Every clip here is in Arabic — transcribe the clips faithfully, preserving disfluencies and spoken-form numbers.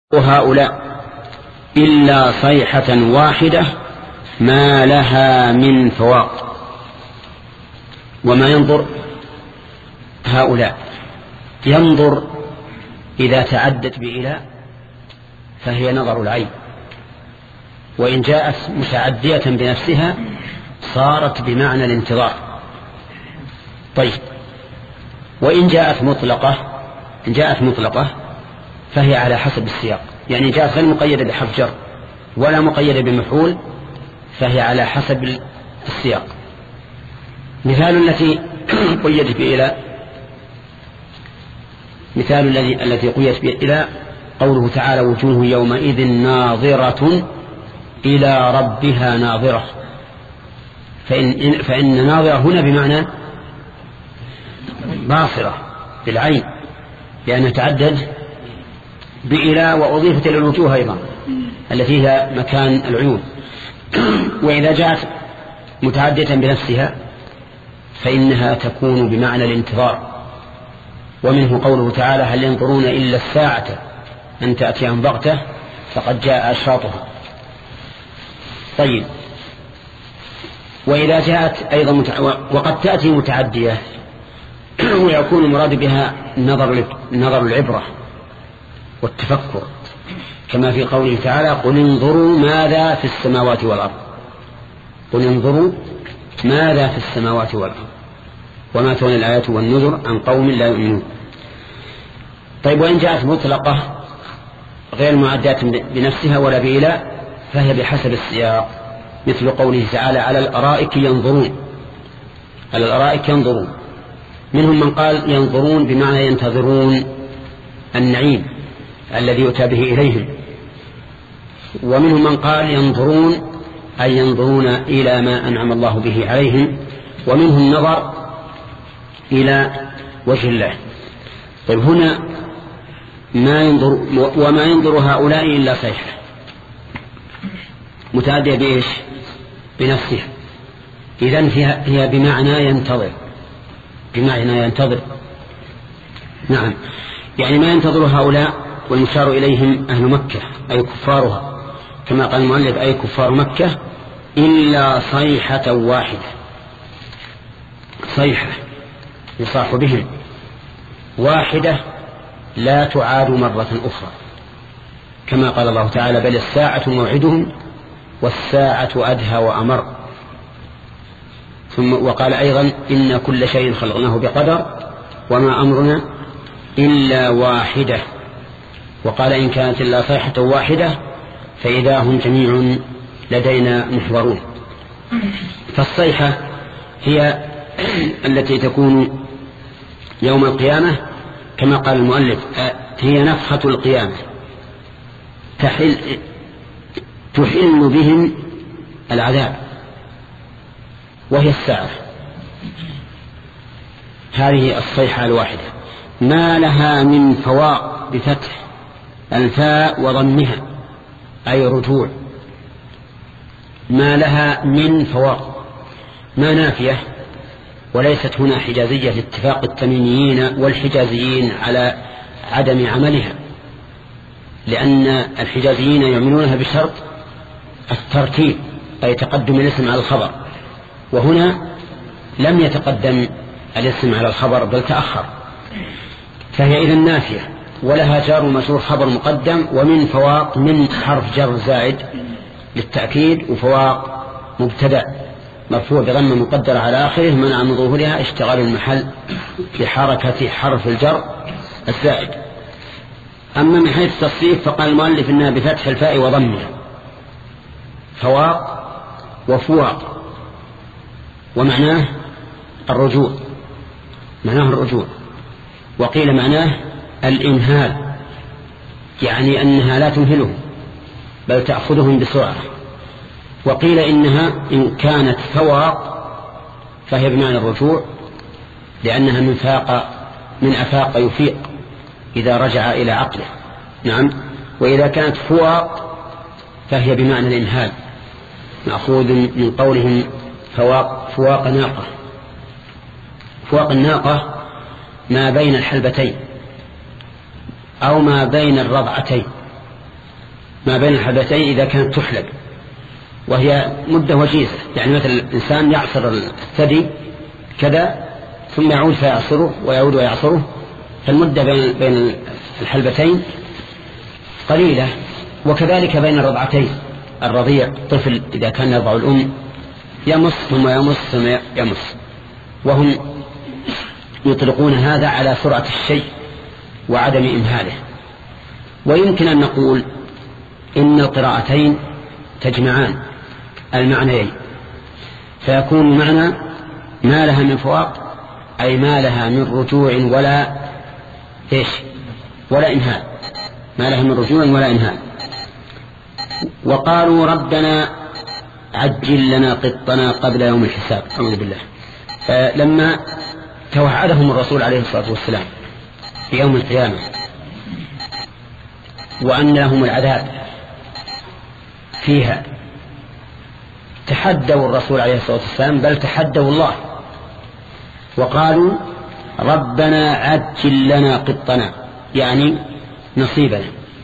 هؤلاء إلا صيحة واحدة ما لها من فواق. وما ينظر هؤلاء ينظر إذا تعدت بإلى فهي نظر العين، وإن جاءت متعدية بنفسها صارت بمعنى الانتظار. طيب، وإن جاءت مطلقة إن جاءت مطلقة فهي على حسب السياق، يعني جاءت غير مقيدة بحرف جر ولا مقيدة بمفعول فهي على حسب السياق. مثال التي قيدت بإلى مثال الذي التي قيدت بإلى قوله تعالى: وجوه يومئذ ناظرة إلى ربها ناظرة. فإن, فإن ناظرة هنا بمعنى باصرة بالعين، لأنها تعدد بإلى وأضيفت إلى الوجوه أيضا التي هي مكان العيون. وإذا جاءت متعدية بنفسها فإنها تكون بمعنى الانتظار. ومنه قوله تعالى: هل ينظرون إلا الساعة أن تأتيهم بغتة فقد جاء أشراطها. طيب، وإذا جاءت أيضا متع... وقد تأتي متعدية ويكون المراد بها نظر نظر العبرة والتفكر، كما في قوله تعالى: قل انظروا ماذا في السماوات والأرض. قل انظروا ماذا في السماوات والأرض وما تغني الآيات والنذر عن قوم لا يؤمنون. طيب، وإن جاءت مطلقة غير معدات بنفسها ولا بإلى فهي بحسب السياق، مثل قوله تعالى: على الأرائك ينظرون. على الأرائك ينظرون. منهم من قال ينظرون بمعنى ينتظرون النعيم الذي يؤتى به إليهم، ومنهم من قال ينظرون أي ينظرون إلى ما أنعم الله به عليهم، ومنهم نظر إلى وجه الله. طيب، هنا ما ينظر وما ينظر هؤلاء إلا صيحة متعدية بإيش؟ بنفسها. إذن هي بمعنى ينتظر، بمعنى ينتظر. نعم، يعني ما ينتظر هؤلاء والمشار إليهم أهل مكة أي كفارها، كما قال المؤلف: أي كفار مكة إلا صيحة واحدة. صيحة يصاح بهم واحدة لا تعاد مرة أخرى، كما قال الله تعالى: بل الساعة موعدهم والساعة أدهى وأمر. ثم وقال أيضا: إن كل شيء خلقناه بقدر وما أمرنا إلا واحدة. وقال: إن كانت إلا صيحة واحدة فإذا هم جميع لدينا محضرون. فالصيحة هي التي تكون يوم القيامة، كما قال المؤلف: هي نفخة القيامة تحل, تحل بهم العذاب، وهي الساعة. هذه الصيحة الواحدة ما لها من فواق بفتح الفاء وضمها أي رجوع. ما لها من فواق، ما نافية، وليست هنا حجازية لاتفاق التميميين والحجازيين على عدم عملها، لأن الحجازيين يعملونها بشرط الترتيب أي تقدم الاسم على الخبر، وهنا لم يتقدم الاسم على الخبر بل تأخر، فهي إذن نافية ولها جار ومجرور خبر مقدم. ومن فواق من حرف جر زائد للتأكيد، وفواق مبتدأ مرفوع بضمة مقدرة على آخره منع من ظهورها اشتغال المحل بحركة حرف الجر الزائد. أما من حيث التصريف فقال المؤلف إنها بفتح الفاء وضمها، فواق وفواق، ومعناه الرجوع، معناه الرجوع. وقيل معناه الإمهال، يعني أنها لا تمهلهم بل تأخذهم بسرعة. وقيل إنها إن كانت فواق فهي بمعنى الرجوع، لأنها من فاق من أفاق يفيق إذا رجع إلى عقله. نعم. وإذا كانت فواق فهي بمعنى الإمهال، مأخوذ من قولهم فواق فواق ناقة. فواق الناقة ما بين الحلبتين أو ما بين الرضعتين، ما بين الحلبتين إذا كانت تحلب، وهي مدة وجيزة، يعني مثل الإنسان يعصر الثدي كذا ثم يعود فيعصره ويعود ويعصره، فالمدة بين بين الحلبتين قليلة. وكذلك بين الرضعتين، الرضيع الطفل إذا كان يرضع الأم يمص ثم يمص ثم يمص، وهم يطلقون هذا على سرعة الشيء وعدم إمهاله. ويمكن أن نقول إن القراءتين تجمعان المعنيين، فيكون معنى ما لها من فواق أي ما لها من رجوع ولا إيش ولا إمهال، ما لها من رجوع ولا إمهال. وقالوا ربنا عجل لنا قطنا قبل يوم الحساب، أعوذ بالله. لما توعدهم الرسول عليه الصلاة والسلام في يوم القيامة وأن لهم العذاب فيها، تحدوا الرسول عليه الصلاة والسلام، بل تحدوا الله وقالوا ربنا عجل لنا قطنا، يعني نصيبنا،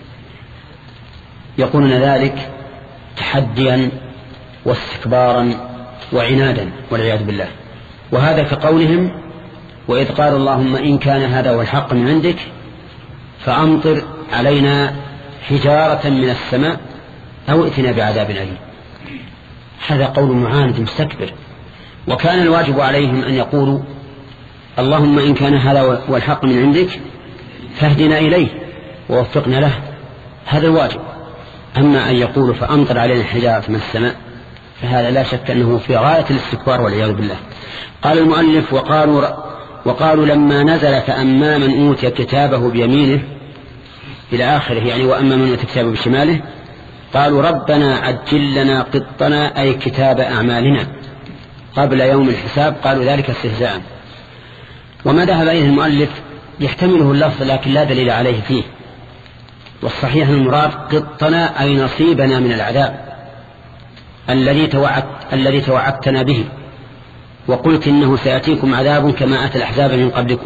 يقولون ذلك تحديا واستكبارا وعنادا والعياذ بالله. وهذا كقولهم وإذ قال اللهم إن كان هذا هو الحق من عندك فأمطر علينا حجارة من السماء أو ائتنا بعذاب أليم. هذا قول معاند مستكبر، وكان الواجب عليهم أن يقولوا اللهم إن كان هذا هو الحق من عندك فاهدنا إليه ووفقنا له، هذا الواجب. أما أن يقولوا فأمطر علينا حجارة من السماء فهذا لا شك أنه في غاية الاستكبار والعياذ بالله. قال المؤلف وقالوا, وقالوا لما نزل فأما من أوتي كتابه بيمينه إلى آخره، يعني وأما من أوتي كتابه بشماله، قالوا ربنا عجل لنا قطنا أي كتاب أعمالنا قبل يوم الحساب، قالوا ذلك استهزاء. وما ذهب إليه المؤلف يحتمله اللفظ لكن لا دليل عليه فيه، والصحيح المراد قطنا أي نصيبنا من العذاب الذي توعدت الذي توعدتنا به، وقلت إنه سيأتيكم عذاب كما أتى الأحزاب من قبلكم.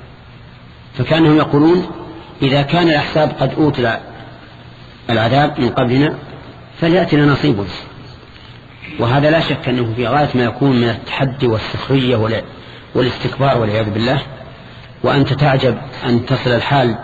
فكانهم يقولون إذا كان الأحزاب قد أوتوا العذاب من قبلنا فليأتنا نصيب، وهذا لا شك أنه في غاية ما يكون من التحدي والسخرية والاستكبار والعياذ بالله. وأنت تعجب أن تصل الحال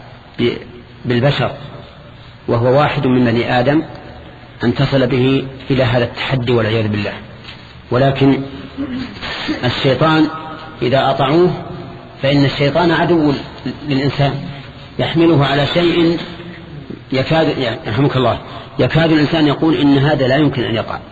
بالبشر وهو واحد من بني آدم أن تصل به إلى هذا التحدي والعياذ بالله. ولكن الشيطان إذا أطعوه فإن الشيطان عدو للإنسان، يحمله على شيء يكاد يرحمك الله يكاد الإنسان يقول إن هذا لا يمكن أن يقع،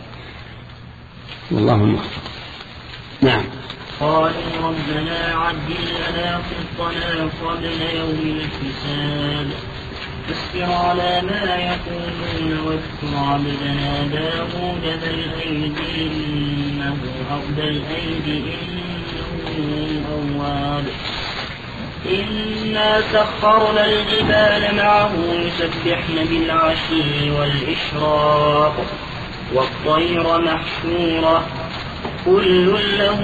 والله الموفق. نعم. قالوا ربنا عجل لنا قطنا قبل يوم الحساب اصبر على ما يقولون واذكر عبدنا داود ذا الأيدي إنه عبد الأيدي إنه أواب إنا سخرنا الجبال معه يسبحن بالعشي والإشراق والطير محشورة كل له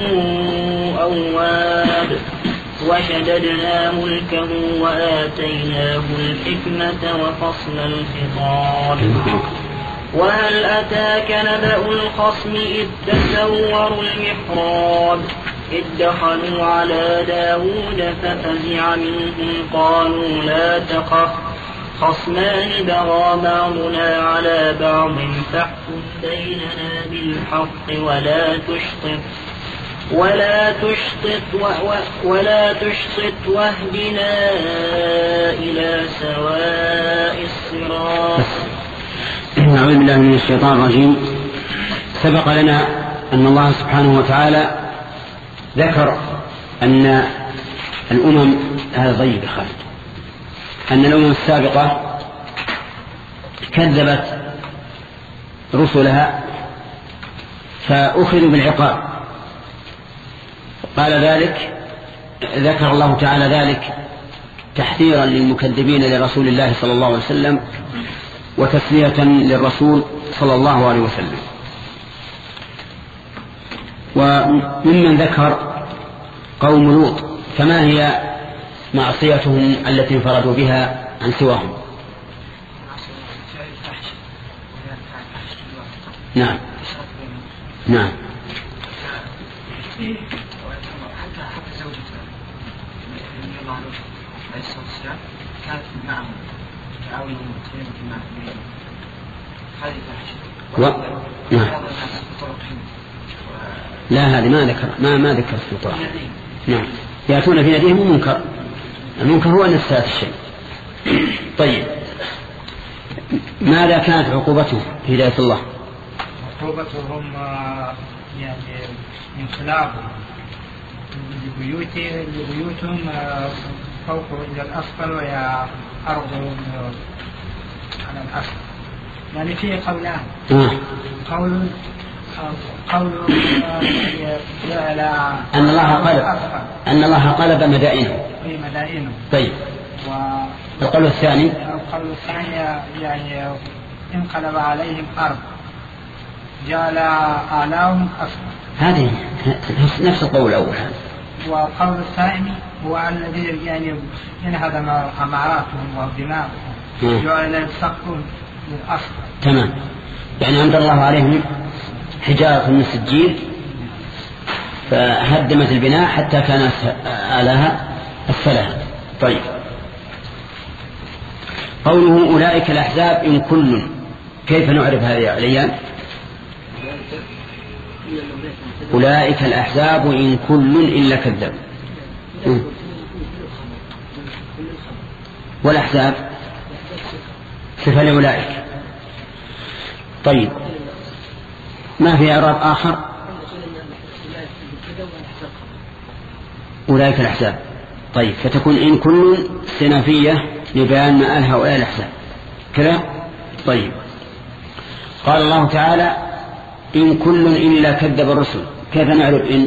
أواب وشددنا ملكه وآتيناه الحكمة وفصل الخطاب وهل أتاك نبأ الخصم إذ تسوروا المحراب إذ دخلوا على داود ففزع منهم قالوا لا تخف خصمان بغى بعضنا على بعض فاحكم بيننا بالحق ولا تشطط ولا تشطط ولا تشطط واهدنا إلى سواء الصراط. أعوذ بالله من الشيطان الرجيم. سبق لنا أن الله سبحانه وتعالى ذكر أن الأمم هذا ضيق خالد أن الأمم السابقة كذبت رسلها فأخذوا بالعقاب. قال ذلك ذكر الله تعالى ذلك تحذيرا للمكذبين لرسول الله صلى الله عليه وسلم وتسلية للرسول صلى الله عليه وسلم. وممن ذكر قوم لوط فما هي معصيتهم التي انفردوا بها عن سواهم؟ نعم نعم. حتى زوجته النبي الله عليه الصلاة والسلام كانت معهم تعاونهم وتعاونهم معهم هذه فاحشة. نعم. لا هذه ما ذكر ما ما ذكر في القرآن. نعم يأتون في ناديهم منكر. المنكر هو نفس الشيء. طيب ماذا كانت عقوبته في هداية الله؟ عقوبتهم يعني انقلابهم لبيوتهم فوق إلى الأسفل ويا أرض على الأسفل. يعني فيه قولان. قول قول أن الله قلب أن الله قلب مدائنه. أي مدائنه. طيب. والقول الثاني. القول الثاني يعني انقلب عليهم أرض جعل أعلاهم أسفل. هذه نفس القول الأول. وقول الثاني هو الذي يعني ينهدم عماراتهم وبناؤهم جعل يسقون للأسفل. تمام. يعني أمطر الله عليهم حجارة من سجيل فهدمت البناء حتى كانت آلها أسفلها. طيب قوله أولئك الأحزاب إن كل، كيف نعرف هذه الأعليان؟ أولئك الأحزاب إن كل إلا كذب. والأحزاب صفة لأولئك. طيب ما في إعراب آخر؟ أولئك الأحزاب. طيب فتكون إن كل استئنافية لبيان مآل هؤلاء الأحزاب كذا. طيب قال الله تعالى إن كل إلا كذب الرسل، كيف نعرف إن؟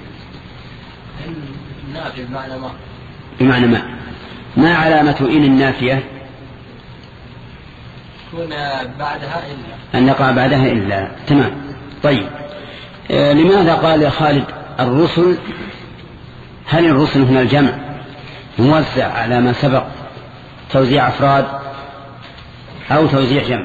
النافية بمعنى ما. بمعنى ما. ما علامة إن النافية؟ يكون بعدها إلا، أن يقع بعدها إلا. تمام. طيب آه لماذا قال يا خالد الرسل؟ هل الرسل هنا الجمع موزع على ما سبق توزيع أفراد أو توزيع جمع؟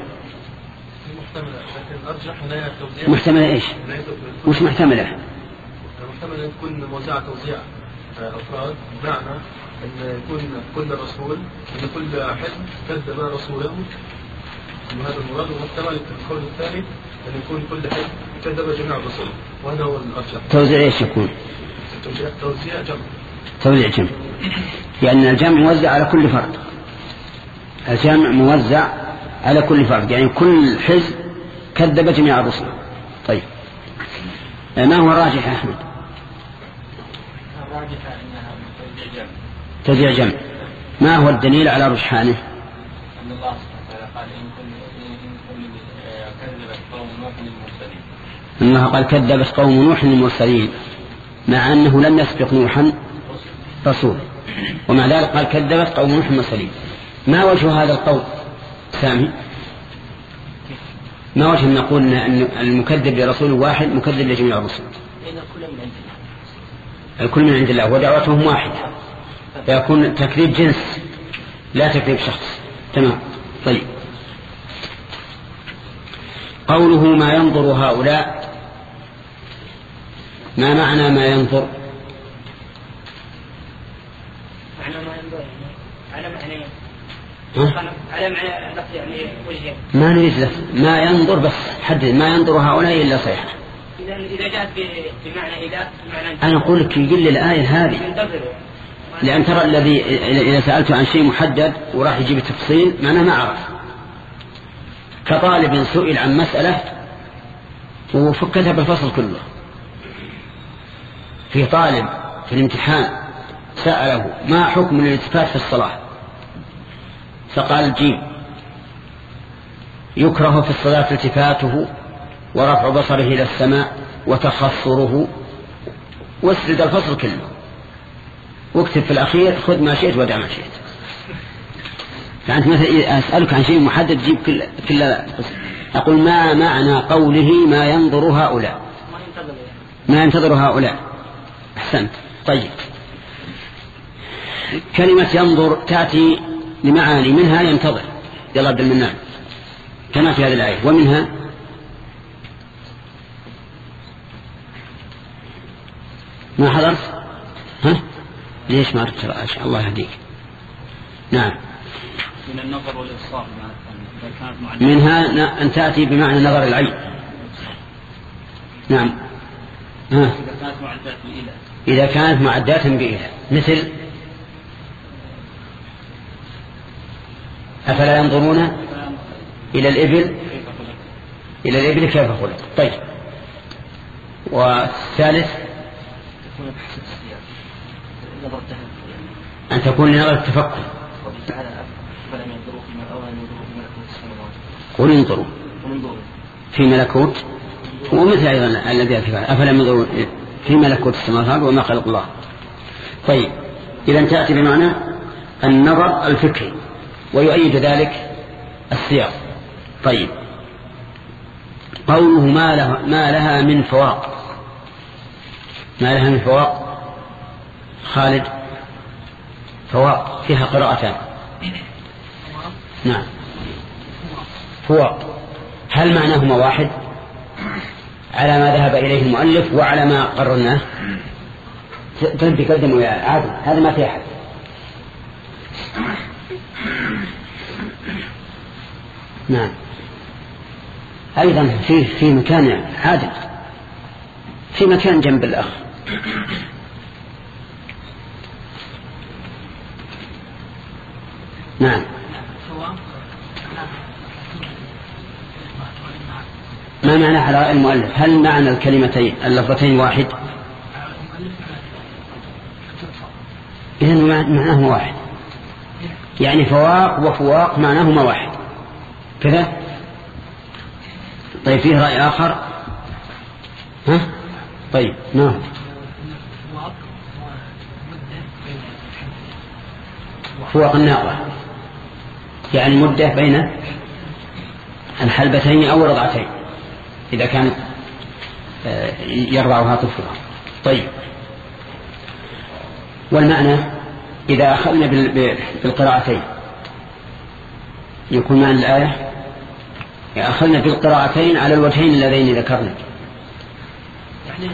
محتملة إيش؟ مش محتملة. محتملة تكون موزعة توزيع أفراد، بمعنى أن يكون كل رسول أن كل حزب كذب رسوله، وهذا المراد. ومحتمل القول الثاني أن يكون كل حزب كذب جميع الرسل، وهذا هو الأرجح. توزيع إيش يكون؟ توزيع توزيع جمع. توزيع جمع، لأن يعني الجمع موزع على كل فرد. الجمع موزع على كل فرد، يعني كل حزب كذب جميع الرسل. طيب ما هو راجح يا أحمد؟ الراجح أنها توزيع جمع. توزيع جمع. ما هو الدليل على رجحانه؟ أن الله سبحانه وتعالى قال إن كل كذبت قوم نوح المرسلين. الله قال كذبت قوم نوح المرسلين، مع أنه لم يسبق نوحا رسول، ومع ذلك قال كذبت قوم نوح المرسلين. ما وجه هذا القول سامي؟ ما وجه أن نقول أن المكذب لرسول واحد مكذب لجميع الرسل؟ الكل من عند الله ودعوتهم واحدة، فيكون تكذيب جنس لا تكذيب شخص. تمام. طيب قوله ما ينظر هؤلاء، ما معنى ما ينظر؟ معنى ما ينظر على معنى على معنى لفظ يعني وجه. ما نريد لفظ ما ينظر، بس حدد ما ينظر هؤلاء إلا صيحة. إذا إذا جاءت بمعنى إذا بمعنى أنا أقول لك يقل الآية هذه، لأن ترى الذي إذا سألته عن شيء محدد وراح يجيب التفصيل معناه ما عرف. كطالب سئل عن مسألة وفكتها بالفصل كله. في طالب في الامتحان سأله ما حكم الالتفات في الصلاة، فقال جيم يكره في الصلاة التفاته ورفع بصره إلى السماء وتخصره، واسرد الفصل كله واكتب في الأخير خذ ما شئت ودع ما شئت. فأنت مثلا أسألك عن شيء محدد جيب كل, كل أقول ما معنى قوله ما ينظر هؤلاء؟ ما ينتظر هؤلاء. أحسنت. طيب كلمة ينظر تأتي لمعاني، منها ينتظر يلا عبد المنان كما في هذه الآية، ومنها ما حضرت؟ ها؟ ليش ما رأيت؟ الله يهديك. نعم. من النظر والإبصار منها أن تأتي بمعنى نظر العين. نعم. ها. إذا كانت معدات بإله مثل أفلا ينظرون إلى الإبل إلى الإبل كيف خلق. طيب. والثالث أن تكون لنظر التفكر. قل انظروا في ملكوت ومثل أيضا الذي أتفعل أفلم ينظروا في ملكوت السماوات وما خلق الله. طيب إذا تأتي بمعنى النظر الفكري ويؤيد ذلك السياق. طيب قوله ما لها, ما لها من فواق. ما لها من فواق خالد فواق فيها قراءتان. نعم فواق هل معناهما واحد على ما ذهب إليه المؤلف وعلى ما قررناه؟ تنبي قدموا يا عادل هذا ما في أحد. نعم أيضا في في مكان عادل في مكان جنب الأخ. نعم ما معنى على المؤلف؟ هل معنى الكلمتين اللفظتين واحد؟ إذن معناهما واحد يعني فواق وفواق معناهما واحد كذا. طيب فيه رأي آخر؟ ها؟ طيب نعم فواق الناقة يعني مدة بين الحلبتين أو رضعتين إذا كانت يرضعها طفلها. طيب والمعنى إذا أخذنا بالقراءتين يكون معنى الآية أخذنا بالقراءتين على الوجهين اللذين ذكرنا يعني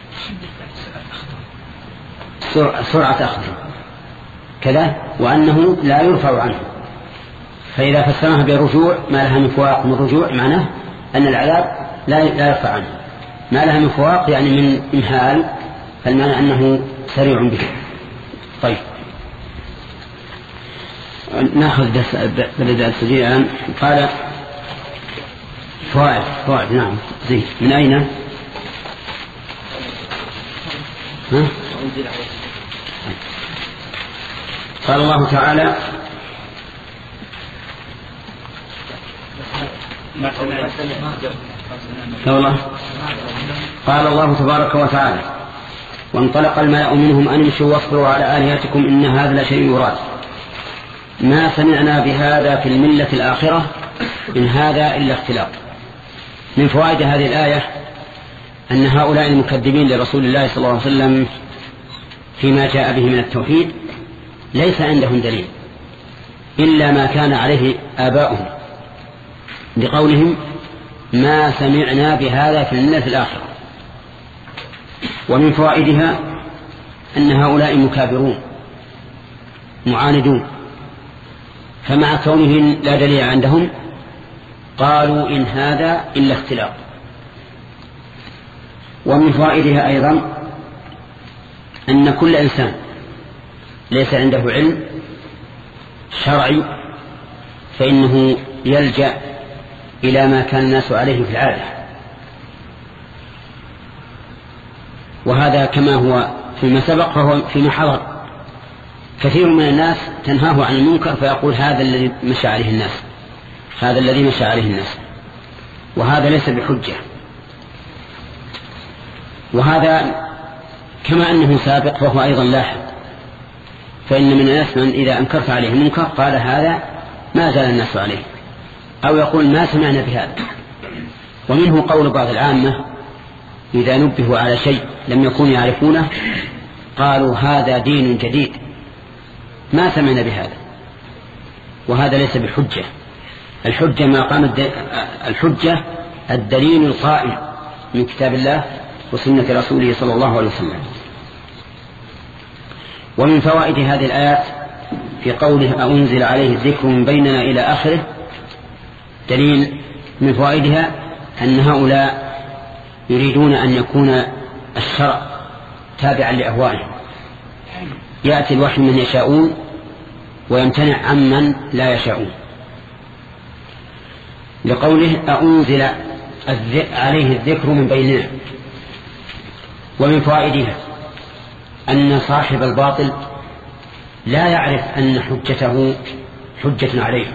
سرعة أخذهم كذا وأنه لا يرفع عنه. فإذا فسرناها بالرجوع ما لها من فواق من رجوع معناه أن العذاب لا لا يرفع عنه. ما لها من فواق يعني من إمهال فالمعنى أنه سريع به. طيب نأخذ درس بدأ السجيل الآن. قال فوائد فوائد نعم زي من أين؟ ها؟ قال الله تعالى الله قال الله تبارك وتعالى وانطلق الملأ منهم أن امشوا واصبروا على آلهتكم إن هذا لشيء يراد ما سمعنا بهذا في الملة الآخرة إن هذا إلا اختلاق. من فوائد هذه الآية أن هؤلاء المكذبين لرسول الله صلى الله عليه وسلم فيما جاء به من التوحيد ليس عندهم دليل إلا ما كان عليه آباؤهم بقولهم ما سمعنا بهذا في الملة الآخرة. ومن فوائدها أن هؤلاء مكابرون معاندون فمع كونهم لا دليل عندهم قالوا إن هذا إلا اختلاق. ومن فوائدها أيضا أن كل إنسان ليس عنده علم شرعي فإنه يلجأ إلى ما كان الناس عليه في العادة. وهذا كما هو فيما سبق فهو فيما حضر. كثير من الناس تنهاه عن المنكر فيقول هذا الذي مشى عليه الناس هذا الذي مشى عليه الناس وهذا ليس بحجة. وهذا كما أنه سابق فهو أيضا لاحق. فإن من الناس من إذا أنكرت عليه المنكر قال هذا ما زال الناس عليه أو يقول ما سمعنا بهذا. ومنه قول بعض العامة إذا نبهوا على شيء لم يكونوا يعرفونه قالوا هذا دين جديد ما سمعنا بهذا وهذا ليس بحجة. الحجة ما قام الحجة الدليل القائم من كتاب الله وسنة رسوله صلى الله عليه وسلم. ومن فوائد هذه الآيات في قوله أنزل عليه الذكر من بيننا إلى آخره دليل من فوائدها أن هؤلاء يريدون أن يكون الشرع تابعا لأهوائهم، يأتي الوحي من يشاءون ويمتنع عمن لا يشاءون، لقوله أنزل عليه الذكر من بيننا. ومن فوائدها أن صاحب الباطل لا يعرف أن حجته حجة عليه،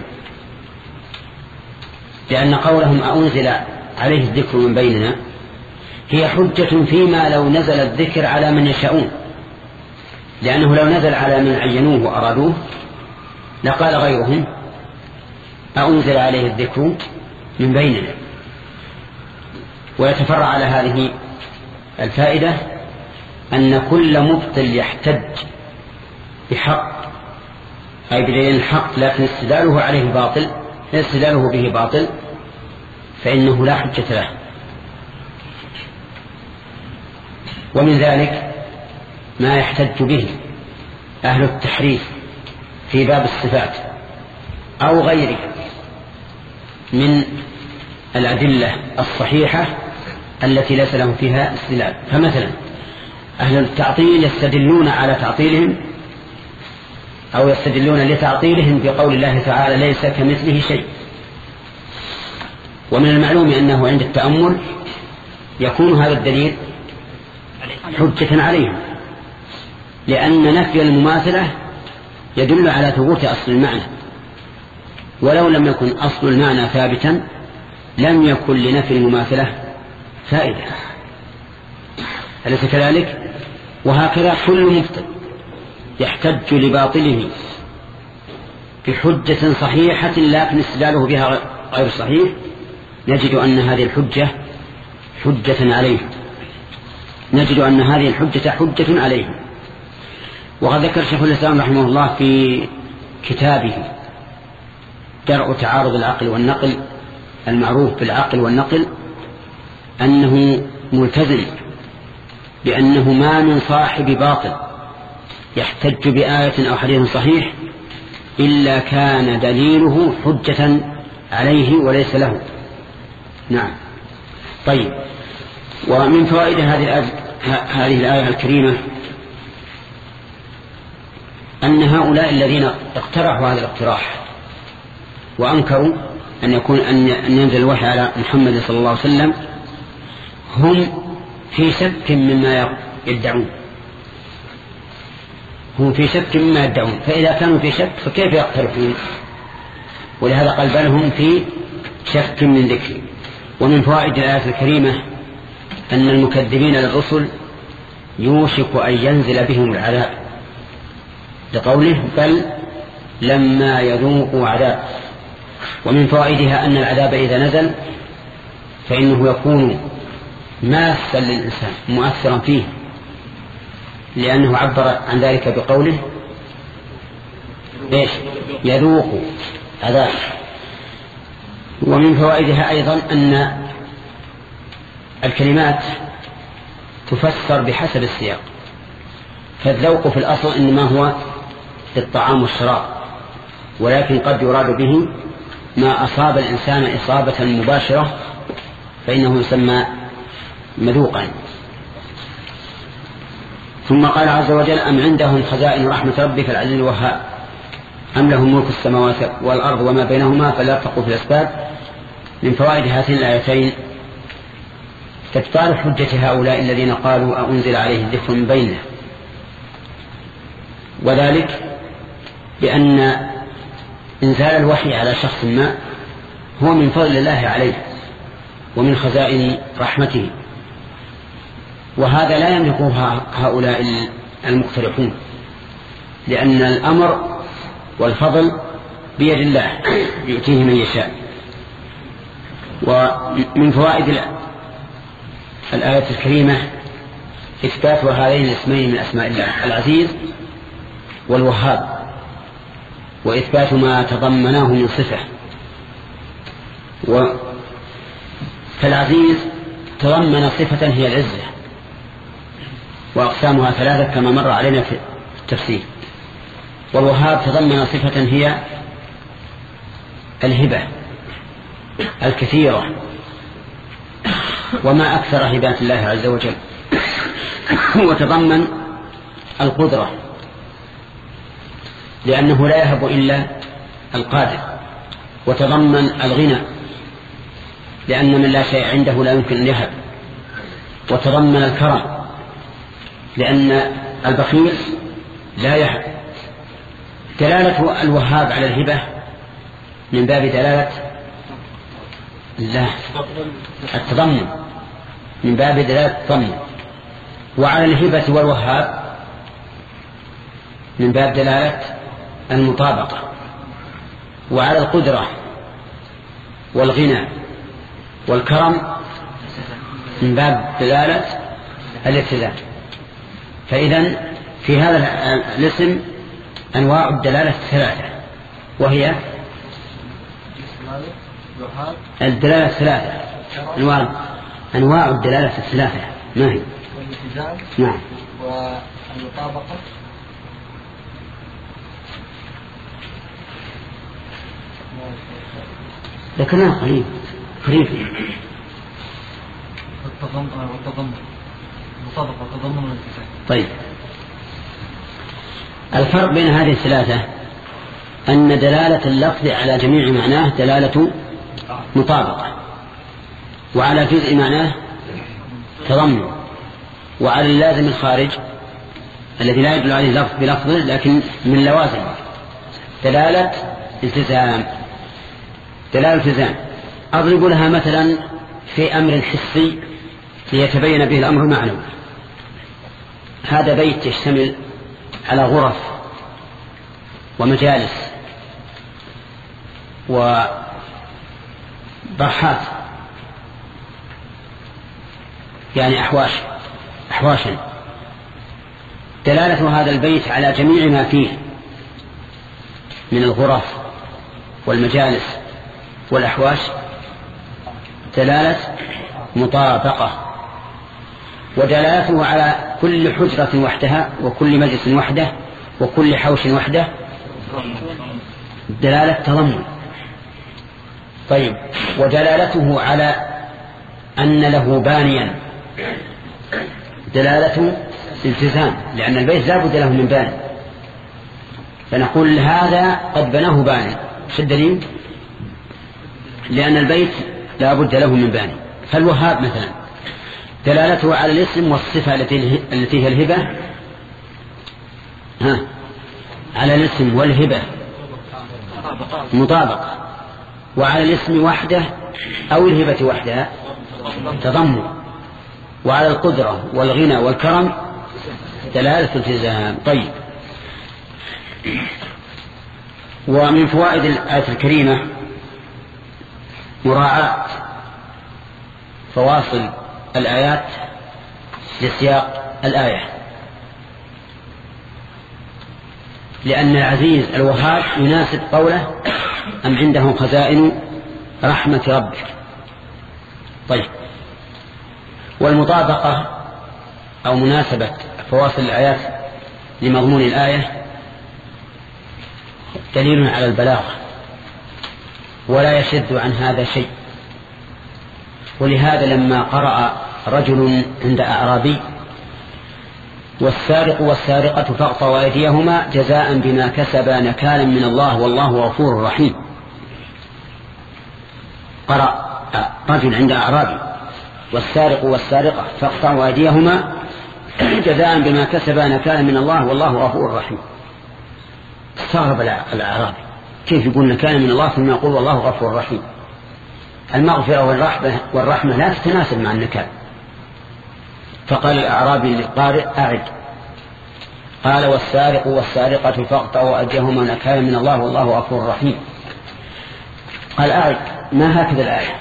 لأن قولهم أنزل عليه الذكر من بيننا هي حجة فيما لو نزل الذكر على من يشاءون، لأنه لو نزل على من عينوه وأرادوه لقال غيرهم أنزل عليه الذكر من بيننا. ويتفرع على هذه الفائدة أن كل مبطل يحتج بحق أي بدليل الحق لكن استدلاله عليه باطل استدلاله به باطل فإنه لا حجة له. ومن ذلك ما يحتج به أهل التحريف في باب الصفات أو غيره من الأدلة الصحيحة التي ليس لهم فيها استدلال. فمثلا أهل التعطيل يستدلون على تعطيلهم أو يستدلون لتعطيلهم بقول الله تعالى ليس كمثله شيء. ومن المعلوم أنه عند التأمل يكون هذا الدليل حجة عليهم، لأن نفي المماثلة يدل على ثبوت أصل المعنى، ولو لم يكن أصل المعنى ثابتا لم يكن لنفي المماثلة فائدة، أليس كذلك؟ وهكذا كل مبطل يحتج لباطله بحجة صحيحة لكن استدلاله بها غير صحيح نجد أن هذه الحجة حجة عليه نجد أن هذه الحجة حجة عليه. وقد ذكر شيخ الإسلام رحمه الله في كتابه درء تعارض العقل والنقل المعروف بالعقل والنقل أنه ملتزم بأنه ما من صاحب باطل يحتج بآية أو حديث صحيح إلا كان دليله حجة عليه وليس له. نعم. طيب، ومن فوائد هذه هذه الآية الكريمة أن هؤلاء الذين اقترحوا هذا الاقتراح وأنكروا أن يكون أن ينزل الوحي على محمد صلى الله عليه وسلم هم في شك مما يدعون هم في شك مما يدعون فإذا كانوا في شك فكيف يقترحون؟ ولهذا قال بل هم في شك من ذكر. ومن فوائد الآية الكريمة أن المكذبين للرسل يوشك أن ينزل بهم العذاب لقوله بل لما يذوقوا عذاب. ومن فوائدها أن العذاب إذا نزل فإنه يكون ماسا للإنسان مؤثرا فيه، لأنه عبر عن ذلك بقوله إيش؟ يذوق عذاب. ومن فوائدها أيضا أن الكلمات تفسر بحسب السياق، فالذوق في الأصل إنما هو للطعام والشراب، ولكن قد يراد به ما أصاب الإنسان إصابة مباشرة فإنه يسمى مذوقا. ثم قال عز وجل أم عندهم خزائن رحمة ربك العزيز الوهاب أم لهم ملك السماوات والأرض وما بينهما فلا تقوا في الأسباب. من فوائد هاتين الآيتين تبطال حجة هؤلاء الذين قالوا أنزل عليه الذكر من بيننا، وذلك بأن إنزال الوحي على شخص ما هو من فضل الله عليه ومن خزائن رحمته، وهذا لا يملكه هؤلاء المقترحون، لأن الأمر والفضل بيد الله يؤتيه من يشاء. ومن فوائد الآية الكريمة إثبات هذين الاسمين من أسماء الله العزيز والوهاب، وإثبات ما تضمناه من صفة. فالعزيز تضمن صفة هي العزة، وأقسامها ثلاثة كما مر علينا في التفسير. والوهاب تضمن صفة هي الهبة الكثيرة، وما أكثر هبات الله عز وجل. وتضمن القدرة، لأنه لا يهب إلا القادر. وتضمن الغنى، لأن من لا شيء عنده لا يمكن أن يهب. وتضمن الكرم، لأن البخيل لا يهب. دلالة الوهاب على الهبة من باب دلالة الله التضمن، من باب دلالة التضمن. وعلى الهبة والوهاب من باب دلالة المطابقة. وعلى القدرة والغنى والكرم من باب دلالة الالتزام. فإذن في هذا الاسم أنواع الدلالة الثلاثة، وهي الدلالة الثلاثة، أنواع أنواع الدلالة الثلاثة. ما هي؟ والالتزام. نعم. والمطابقة. ذكرناه قريب قريب. والتضمن والتضمن المطابقة والتضمن والالتزام. طيب، الفرق بين هذه الثلاثة أن دلالة اللفظ على جميع معناه دلالة مطابقة، وعلى جزء معناه تضمن، وعلى اللازم الخارج الذي لا يدل عليه لفظ بلفظه لكن من لوازم دلالة التزام. دلالة التزام أضرب لها مثلا في أمر حسي ليتبين به الأمر المعنوي. هذا بيت يشتمل على غرف ومجالس وبرحات، يعني أحواش أحواشا. دلالة هذا البيت على جميع ما فيه من الغرف والمجالس والأحواش دلالة مطابقة. ودلالته على كل حجرة وحدها وكل مجلس وحده وكل حوش وحده دلالة تضمن. طيب، ودلالته على أن له بانيا دلالة التزام، لأن البيت لا بد له من باني، فنقول هذا قد بناه باني. شو الدليل؟ لأن البيت لا بد له من باني. فالوهاب مثلا دلالته على الاسم والصفة التي التي هي الهبة، ها على الاسم والهبة مطابقة، وعلى الاسم وحده أو الهبة وحدها تضمن، وعلى القدرة والغنى والكرم دلالة التزام. طيب، ومن فوائد الآية الكريمة مراعاة فواصل الآيات لسياق الآية، لأن العزيز الوهاب يناسب قوله أم عندهم خزائن رحمة ربك. طيب، والمطابقة أو مناسبة فواصل الآيات لمضمون الآية دليل على البلاغة، ولا يشذ عن هذا شيء. ولهذا لما قرأ رجل عند أعرابي والسارق والسارقة فاقطعوا أيديهما جزاء بما كسبا نكالا من الله والله غفور رحيم، قرأ رجل عند أعرابي والسارق والسارقة فاقطعوا أيديهما جزاء بما كسبا نكالا من الله والله غفور رحيم. استغرب الأعرابي، كيف يقول نكالا من الله ثم يقول والله غفور رحيم؟ المغفرة والرحمة, والرحمة لا تتناسب مع النكال. فقال الأعرابي للقارئ أعد، قال والسارق والسارقة فاقطعوا أيديهما نكالا من الله والله غفور رحيم. قال أعد، ما هكذا الآية؟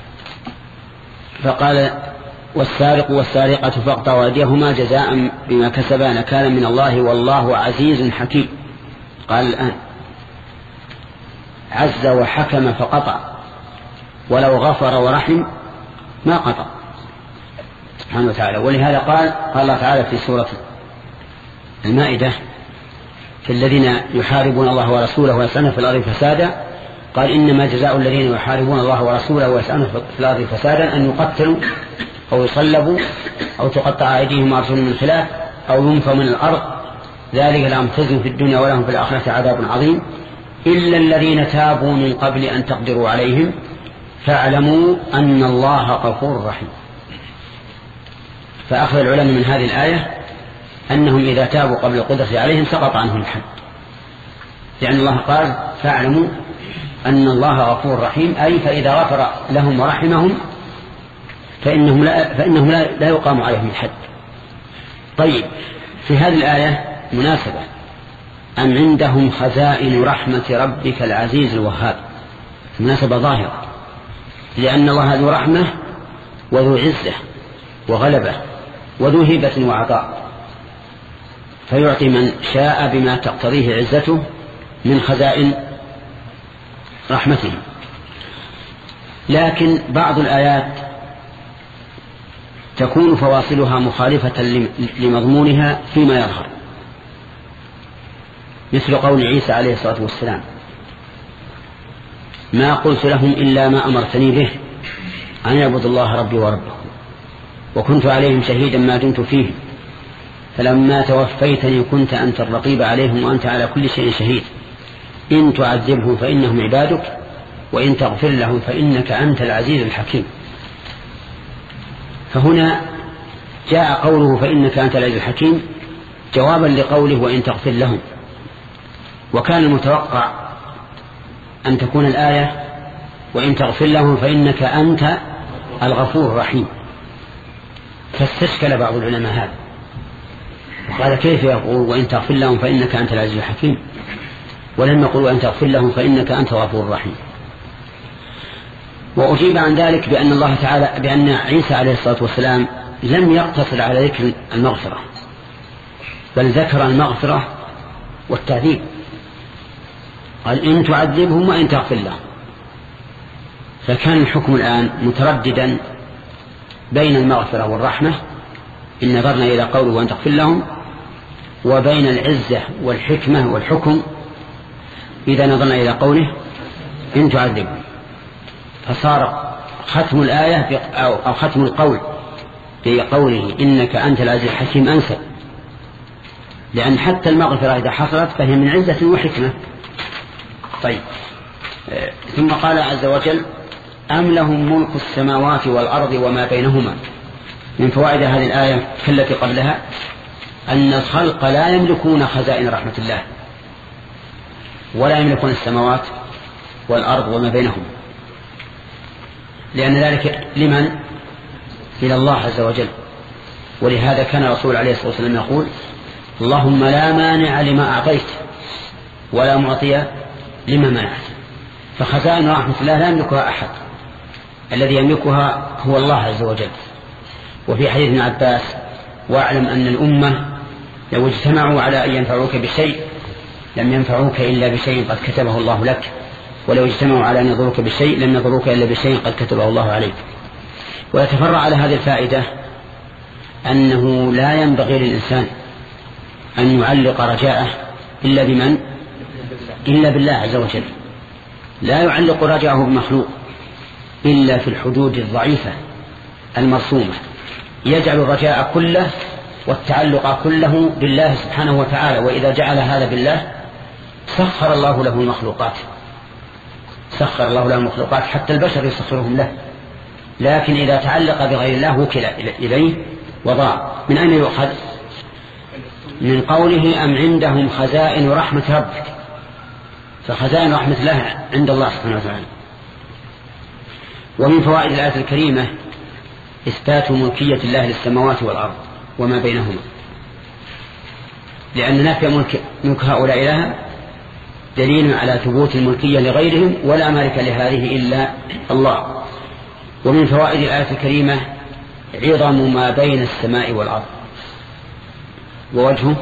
فقال والسارق والسارقة فاقطعوا أيديهما جزاء بما كسبا نكالا من الله والله عزيز حكيم. قال الآن عز وحكم فقطع، ولو غفر ورحم ما قطع سبحانه وتعالى. ولهذا قال قال الله تعالى في سورة المائدة في الذين يحاربون الله ورسوله ويسعون في الأرض فسادا، قال إنما جزاء الذين يحاربون الله ورسوله ويسعون في الأرض فسادا أن يقتلوا أو يصلبوا أو تقطع أيديهم وأرجلهم من خلاف أو ينفوا من الأرض، ذلك لهم خزي في الدنيا ولهم في الآخرة عذاب عظيم، إلا الذين تابوا من قبل أن تقدروا عليهم فاعلموا أن الله غفور رحيم. فأخذ العلماء من هذه الآية أنهم إذا تابوا قبل القدرة عليهم سقط عنهم الحد، لأن الله قال فاعلموا أن الله غفور رحيم، أي فإذا غفر لهم ورحمهم فإنهم لا, فإنهم لا, لا يقام عليهم الحد. طيب، في هذه الآية مناسبة أم عندهم خزائن رحمة ربك العزيز الوهاب، مناسبة ظاهرة، لأن الله ذو رحمة وذو عزة وغلبة وذو هبة وعطاء، فيعطي من شاء بما تقتضيه عزته من خزائن رحمته. لكن بعض الآيات تكون فواصلها مخالفة لمضمونها فيما يظهر، مثل قول عيسى عليه الصلاة والسلام ما قلت لهم إلا ما أمرتني به أن يعبدوا الله ربي وربكم وكنت عليهم شهيدا ما دمت فيهم فلما توفيتني كنت أنت الرقيب عليهم وأنت على كل شيء شهيد إن تعذبهم فإنهم عبادك وإن تغفر لهم فإنك أنت العزيز الحكيم. فهنا جاء قوله فإنك أنت العزيز الحكيم جوابا لقوله وإن تغفر لهم، وكان المتوقع أن تكون الآية وإن تغفر لهم فإنك أنت الغفور الرحيم، فاستشكل بعض العلماء هذا وقال كيف يقول وإن تغفر لهم فإنك أنت العزيز الحكيم ولم يقول وإن تغفر لهم فإنك أنت الغفور الرحيم. وأجيب عن ذلك بأن الله تعالى بأن عيسى عليه الصلاة والسلام لم يقتصر على ذكر المغفرة بل ذكر المغفرة والتعذيب، قال إن تعذبهم وإن تغفر لهم، فكان الحكم الآن مترددا بين المغفرة والرحمة إن نظرنا إلى قوله وإن تغفر لهم، وبين العزة والحكمة والحكم إذا نظرنا إلى قوله إن تعذبهم، فصار ختم الآية أو ختم القول بقوله إنك أنت العزيز الحكيم أنسب، لأن حتى المغفرة إذا حصلت فهي من عزة وحكمة. طيب، ثم قال عز وجل أم لهم ملك السماوات والأرض وما بينهما. من فوائد هذه الآية كالتي قبلها أن الخلق لا يملكون خزائن رحمة الله ولا يملكون السماوات والأرض وما بينهما، لأن ذلك لمن؟ إلى الله عز وجل. ولهذا كان الرسول عليه الصلاة والسلام يقول اللهم لا مانع لما أعطيت ولا معطي لما منعت. فخزائن رحمة الله لا يملكها أحد، الذي يملكها هو الله عز وجل. وفي حديث ابن عباس واعلم أن الأمة لو اجتمعوا على أن ينفعوك بشيء لم ينفعوك إلا بشيء قد كتبه الله لك، ولو اجتمعوا على أن يضروك بشيء لم يضروك إلا بشيء قد كتبه الله عليك. ويتفرع على هذه الفائدة أنه لا ينبغي للإنسان أن يعلق رجاءه إلا بمن؟ إلا بالله عز وجل. لا يعلق رجاءه بمخلوق إلا في الحدود الضعيفة المرسومة، يجعل الرجاء كله والتعلق كله بالله سبحانه وتعالى. وإذا جعل هذا بالله سخر الله له المخلوقات، سخر الله له المخلوقات حتى البشر يسخرهم له. لكن إذا تعلق بغير الله وكل إليه وضاع. من أين يؤخذ؟ من قوله أم عندهم خزائن رحمة ربك، فخزائن رحمة الله عند الله سبحانه وتعالى. ومن فوائد الآية الكريمة إثبات ملكية الله للسماوات والأرض وما بينهما، لأن نفي ملك, ملك هؤلاء لها دليل على ثبوت الملكية لغيرهم ولا مالك لهذه إلا الله. ومن فوائد الآية الكريمة عظم ما بين السماء والأرض، ووجهه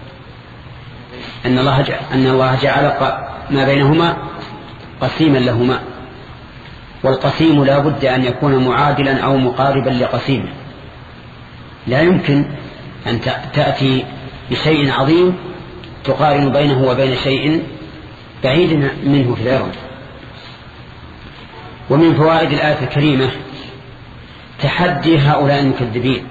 أن الله جعل, أن الله جعل ما بينهما قسيما لهما، والقسيم لا بد أن يكون معادلا أو مقاربا لقسيمه. لا يمكن أن تأتي بشيء عظيم تقارن بينه وبين شيء بعيد منه في العرض. ومن فوائد الآية الكريمة تحدي هؤلاء المكذبين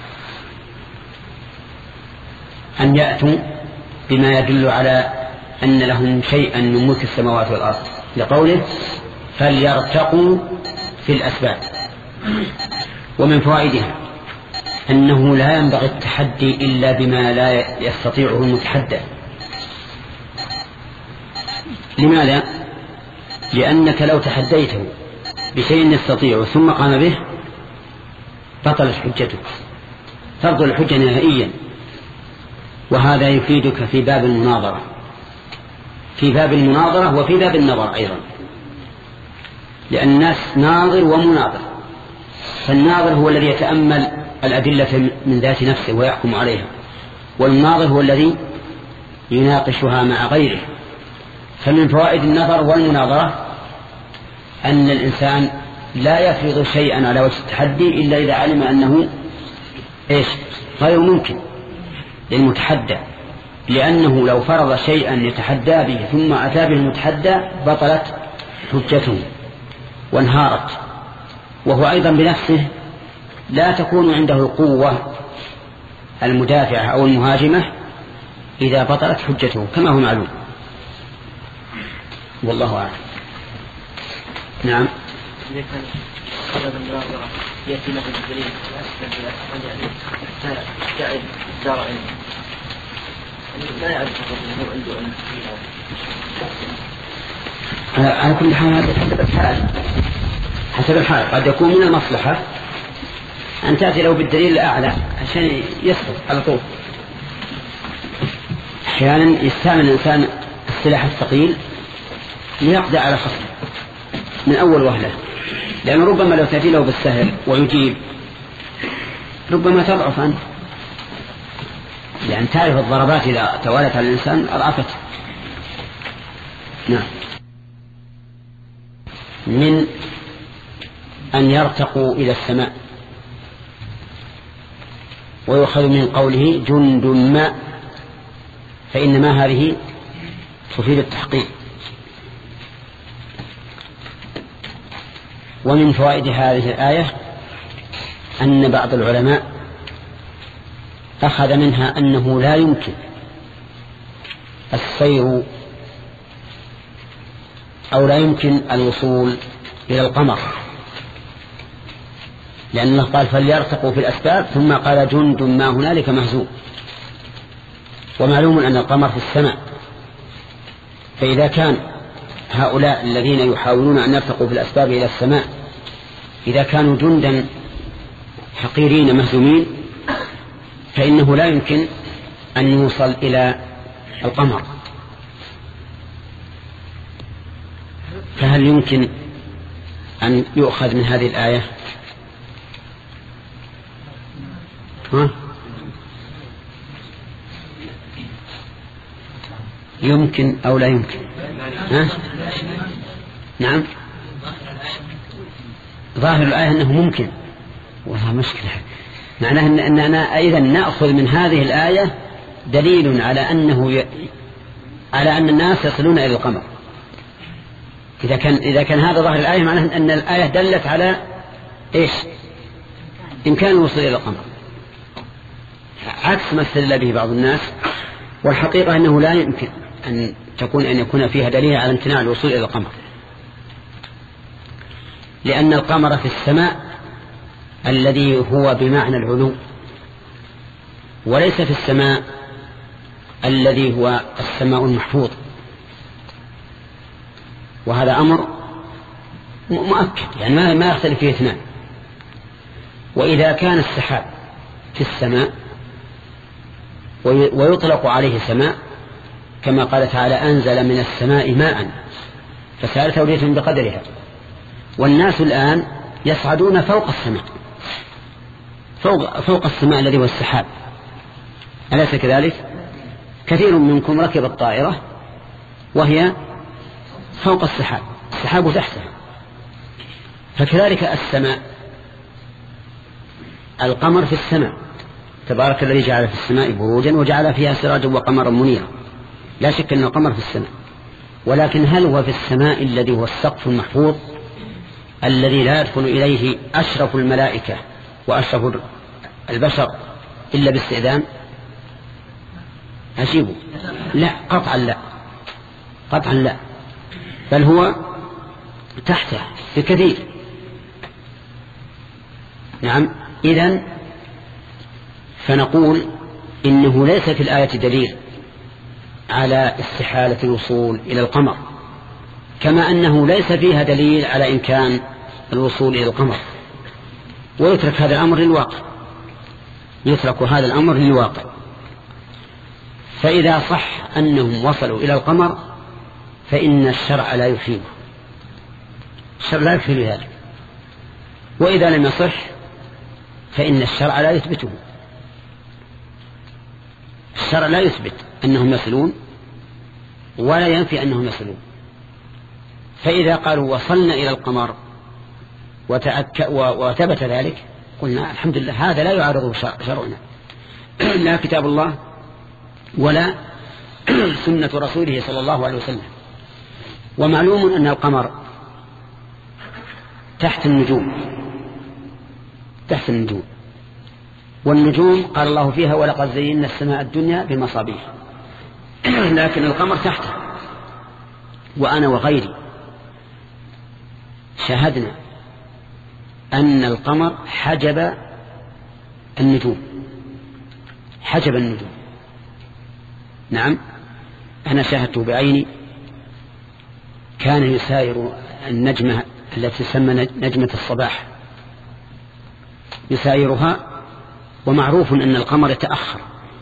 أن يأتوا بما يدل على أن لهم شيئا من ملك السماوات والأرض، لقوله فليرتقوا في الأسباب. ومن فوائدها أنه لا ينبغي التحدي إلا بما لا يستطيعه المتحدى. لماذا؟ لأنك لو تحديته بشيء يستطيعه ثم قام به بطلت حجتك، تبطل الحجة نهائيا. وهذا يفيدك في باب المناظرة، في باب المناظرة وفي باب النظر أيضا، لأن الناس ناظر ومناظر. فالناظر هو الذي يتأمل الأدلة من ذات نفسه ويحكم عليها، والمناظر هو الذي يناقشها مع غيره. فمن فوائد النظر والمناظرة أن الإنسان لا يفرض شيئا على وجه التحدي إلا إذا علم أنه إيش غير ممكن للمتحدى، لأنه لو فرض شيئا يتحدى به ثم أتى به المتحدى بطلت حجته وانهارت. وهو أيضا بنفسه لا تكون عنده القوة المدافعة أو المهاجمة إذا بطلت حجته كما هو معلوم، والله أعلم. نعم. إذا كان قبل المناظرة يأتي له الدليل حتى يعرف دار علم، لا يعرف أنه عنده علم. على كل حال حسب الحال، حسب الحال قد يكون من المصلحة أن تأتي له بالدليل الأعلى عشان يسقط على طول. أحيانا يستعمل الإنسان السلاح الثقيل ليقضي على خصمه من أول وهلة، لأنه ربما لو تأتي له بالسهل ويجيب ربما تضعف أنت، لأن تعرف الضربات إذا توالت على الإنسان أضعفته. نعم. من أن يرتقوا إلى السماء، ويؤخذ من قوله جند ما، فإن ما هذه تفيد التحقيق. ومن فوائد هذه الآية أن بعض العلماء أخذ منها أنه لا يمكن السير أو لا يمكن الوصول إلى القمر، لأن الله قال فليرتقوا في الأسباب ثم قال جند ما هنالك مهزوم. ومعلوم أن القمر في السماء، فإذا كان هؤلاء الذين يحاولون أن يرتقوا في الأسباب إلى السماء إذا كانوا جندا حقيرين مهزومين فإنه لا يمكن أن يوصل إلى القمر. فهل يمكن أن يؤخذ من هذه الآية؟ ها؟ يمكن أو لا يمكن؟ ها؟ نعم. ظاهر الآية أنه ممكن، وهذا مشكلة. معناه أننا أيضا نأخذ من هذه الآية دليل على أنه ي... على أن الناس يصلون إلى القمر. إذا كان إذا كان هذا ظاهر الآية معناه أن الآية دلت على إيش؟ إمكان الوصول إلى القمر، عكس ما استدل به بعض الناس. والحقيقة أنه لا يمكن أن تكون أن يكون فيها دليل على امتناع الوصول إلى القمر، لأن القمر في السماء الذي هو بمعنى العلو، وليس في السماء الذي هو السماء المحفوظ. وهذا أمر مؤكد، يعني ما يختلف فيه اثنان. وإذا كان السحاب في السماء ويطلق عليه سماء، كما قال تعالى أنزل من السماء ماء فسال تولية بقدرها، والناس الآن يصعدون فوق السماء، فوق, فوق السماء الذي هو السحاب، أليس كذلك؟ كثير منكم ركب الطائرة وهي فوق السحاب، السحاب تحتها. فكذلك السماء، القمر في السماء، تبارك الذي جعل في السماء بروجا وجعل فيها سراجا وقمرا منيرا. لا شك أن القمر في السماء، ولكن هل هو في السماء الذي هو السقف المحفوظ الذي لا يدخل إليه أشرف الملائكة وأشرف البشر إلا باستئذان؟ أجيبه لا، قطعا لا، قطعا لا، بل هو تحته بكثير. نعم. إذن فنقول إنه ليس في الآية دليل على استحالة الوصول إلى القمر، كما أنه ليس فيها دليل على إمكان الوصول إلى القمر، ويترك هذا الأمر للواقع، يترك هذا الأمر للواقع. فإذا صح أنهم وصلوا إلى القمر فإن الشرع لا يفيده، الشرع لا يفيد ذلك. وإذا لم يصح فإن الشرع لا يثبته، الشرع لا يثبت أنهم يصلون ولا ينفي أنهم يصلون. فإذا قالوا وصلنا إلى القمر وثبت ذلك قلنا الحمد لله، هذا لا يعارضه شرعنا، لا كتاب الله ولا سنة رسوله صلى الله عليه وسلم. ومعلوم أن القمر تحت النجوم، تحت النجوم، والنجوم قال الله فيها ولقد زينا السماء الدنيا بمصابيح، لكن القمر تحته. وأنا وغيري شاهدنا أن القمر حجب النجوم، حجب النجوم. نعم، أنا شاهدته بعيني، كان يساير النجمة التي تسمى نجمة الصباح، يسايرها، ومعروف أن القمر يتأخر،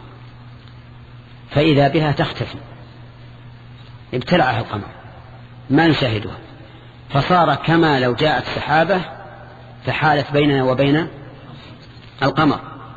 فإذا بها تختفي، ابتلعها القمر ما نشاهدها، فصار كما لو جاءت سحابة فحالت بيننا وبين القمر.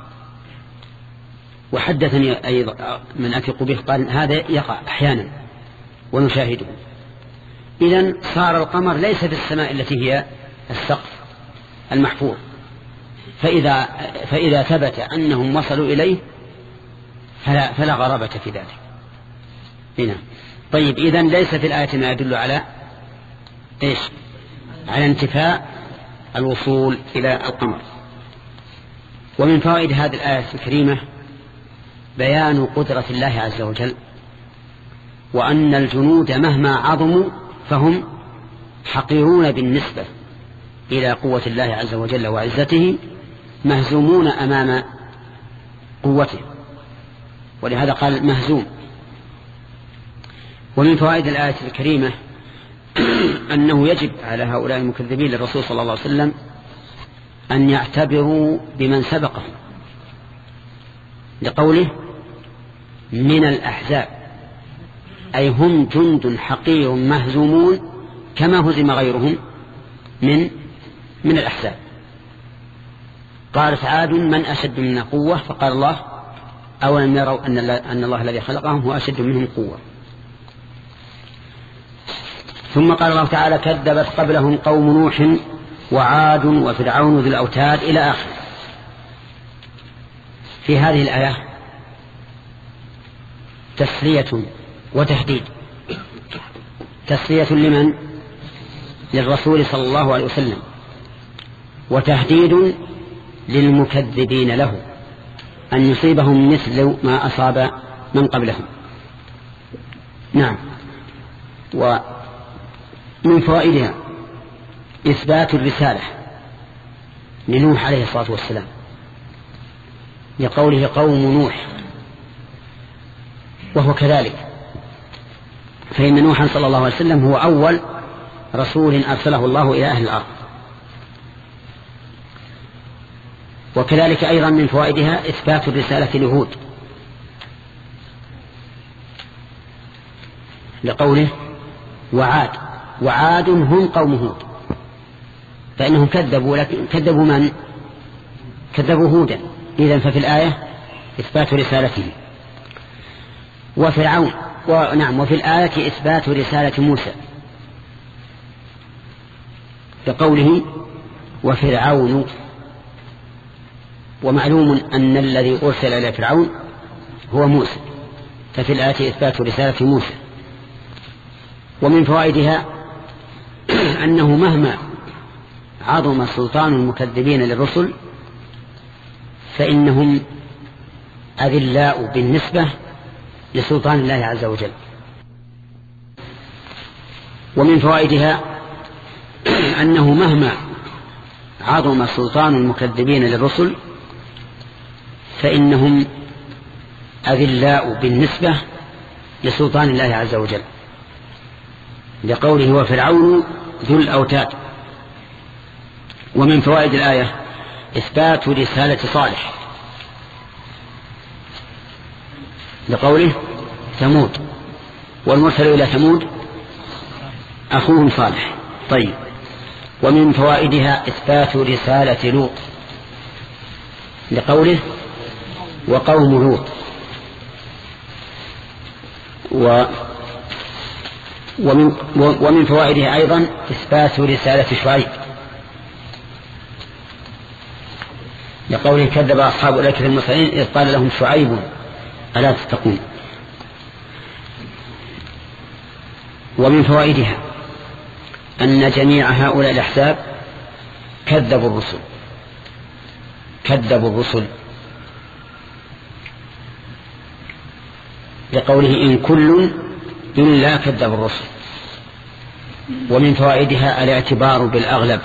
وحدثني أيضا من أثق به قال هذا يقع أحيانا ونشاهده. إذن صار القمر ليس في السماء التي هي السقف المحفوظ، فإذا, فإذا ثبت أنهم وصلوا إليه فلا, فلا غرابة في ذلك. هنا طيب، إذن ليس في الآية ما يدل على إيش؟ على انتفاء الوصول إلى القمر. ومن فوائد هذه الآية الكريمة بيان قدرة الله عز وجل، وأن الجنود مهما عظموا فهم حقيرون بالنسبة إلى قوة الله عز وجل وعزته، مهزومون أمام قوته، ولهذا قال مهزوم. ومن فوائد الآية الكريمة أنه يجب على هؤلاء المكذبين للرسول صلى الله عليه وسلم أن يعتبروا بمن سبقهم، لقوله من الأحزاب، أي هم جند حقير مهزومون كما هزم غيرهم من من الأحزاب. قالت عاد من أشد منا قوة، فقال الله أولم يروا أن أن الله الذي خلقهم هو أشد منهم قوة. ثم قال الله تعالى كذبت قبلهم قوم نوح وعاد وفرعون ذي الأوتاد إلى آخر. في هذه الآية تسلية وتهديد، تسلية لمن؟ للرسول صلى الله عليه وسلم، وتهديد للمكذبين له أن يصيبهم مثل ما أصاب من قبلهم. نعم. ومن فوائدها إثبات الرسالة لنوح عليه الصلاة والسلام، لقوله قوم نوح، وهو كذلك، فإن نوحا صلى الله عليه وسلم هو أول رسول أرسله الله إلى أهل الأرض. وكذلك أيضا من فوائدها إثبات الرسالة لهود، لقوله وعاد، وعاد هم قوم هود، فإنهم كذبوا، لكن كذبوا من؟ كذبوا هودا. إذن ففي الآية إثبات رسالته. وفرعون، ونعم، وفي الآية إثبات رسالة موسى، بقوله وفرعون. ومعلوم أن الذي أرسل إلى فرعون هو موسى، ففي الآية إثبات رسالة موسى. ومن فوائدها أنه مهما عظم سلطان المكذبين للرسل فإنهم أذلاء بالنسبة لسلطان الله عز وجل. ومن فوائدها أنه مهما عظم سلطان المكذبين للرسل فإنهم أذلاء بالنسبة لسلطان الله عز وجل، لقوله وفرعون ذو الأوتاد. ومن فوائد الآية إثبات رسالة صالح، لقوله ثمود والمرسل إلى ثمود أخوهم صالح. طيب. ومن فوائدها إثبات رسالة لوط، لقوله وقوم لوط. و ومن, ومن فوائدها أيضا إثبات رسالة شعيب، لقوله كذب أصحاب الأيكة المرسلين إذ قال لهم شعيب ألا تتقون. ومن فوائدها أن جميع هؤلاء الأحزاب كذبوا الرسل كذبوا الرسل لقوله إن كل إلا كذب الرسل. ومن فوائدها الاعتبار بالأغلب،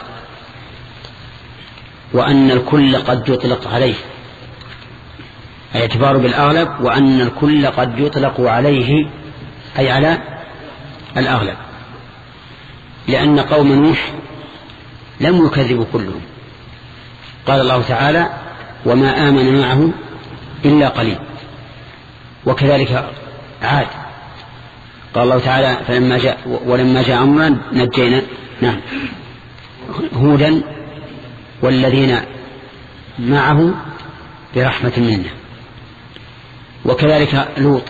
وأن الكل قد يطلق عليه، الاعتبار بالأغلب وأن الكل قد يطلق عليه أي على الأغلب، لأن قوم نوح لم يكذبوا كلهم. قال الله تعالى وما آمن معه إلا قليل. وكذلك عاد قال الله تعالى فلما جاء ولما جاء أمرنا نجينا نعم هودا والذين معه برحمة منا. وكذلك لوط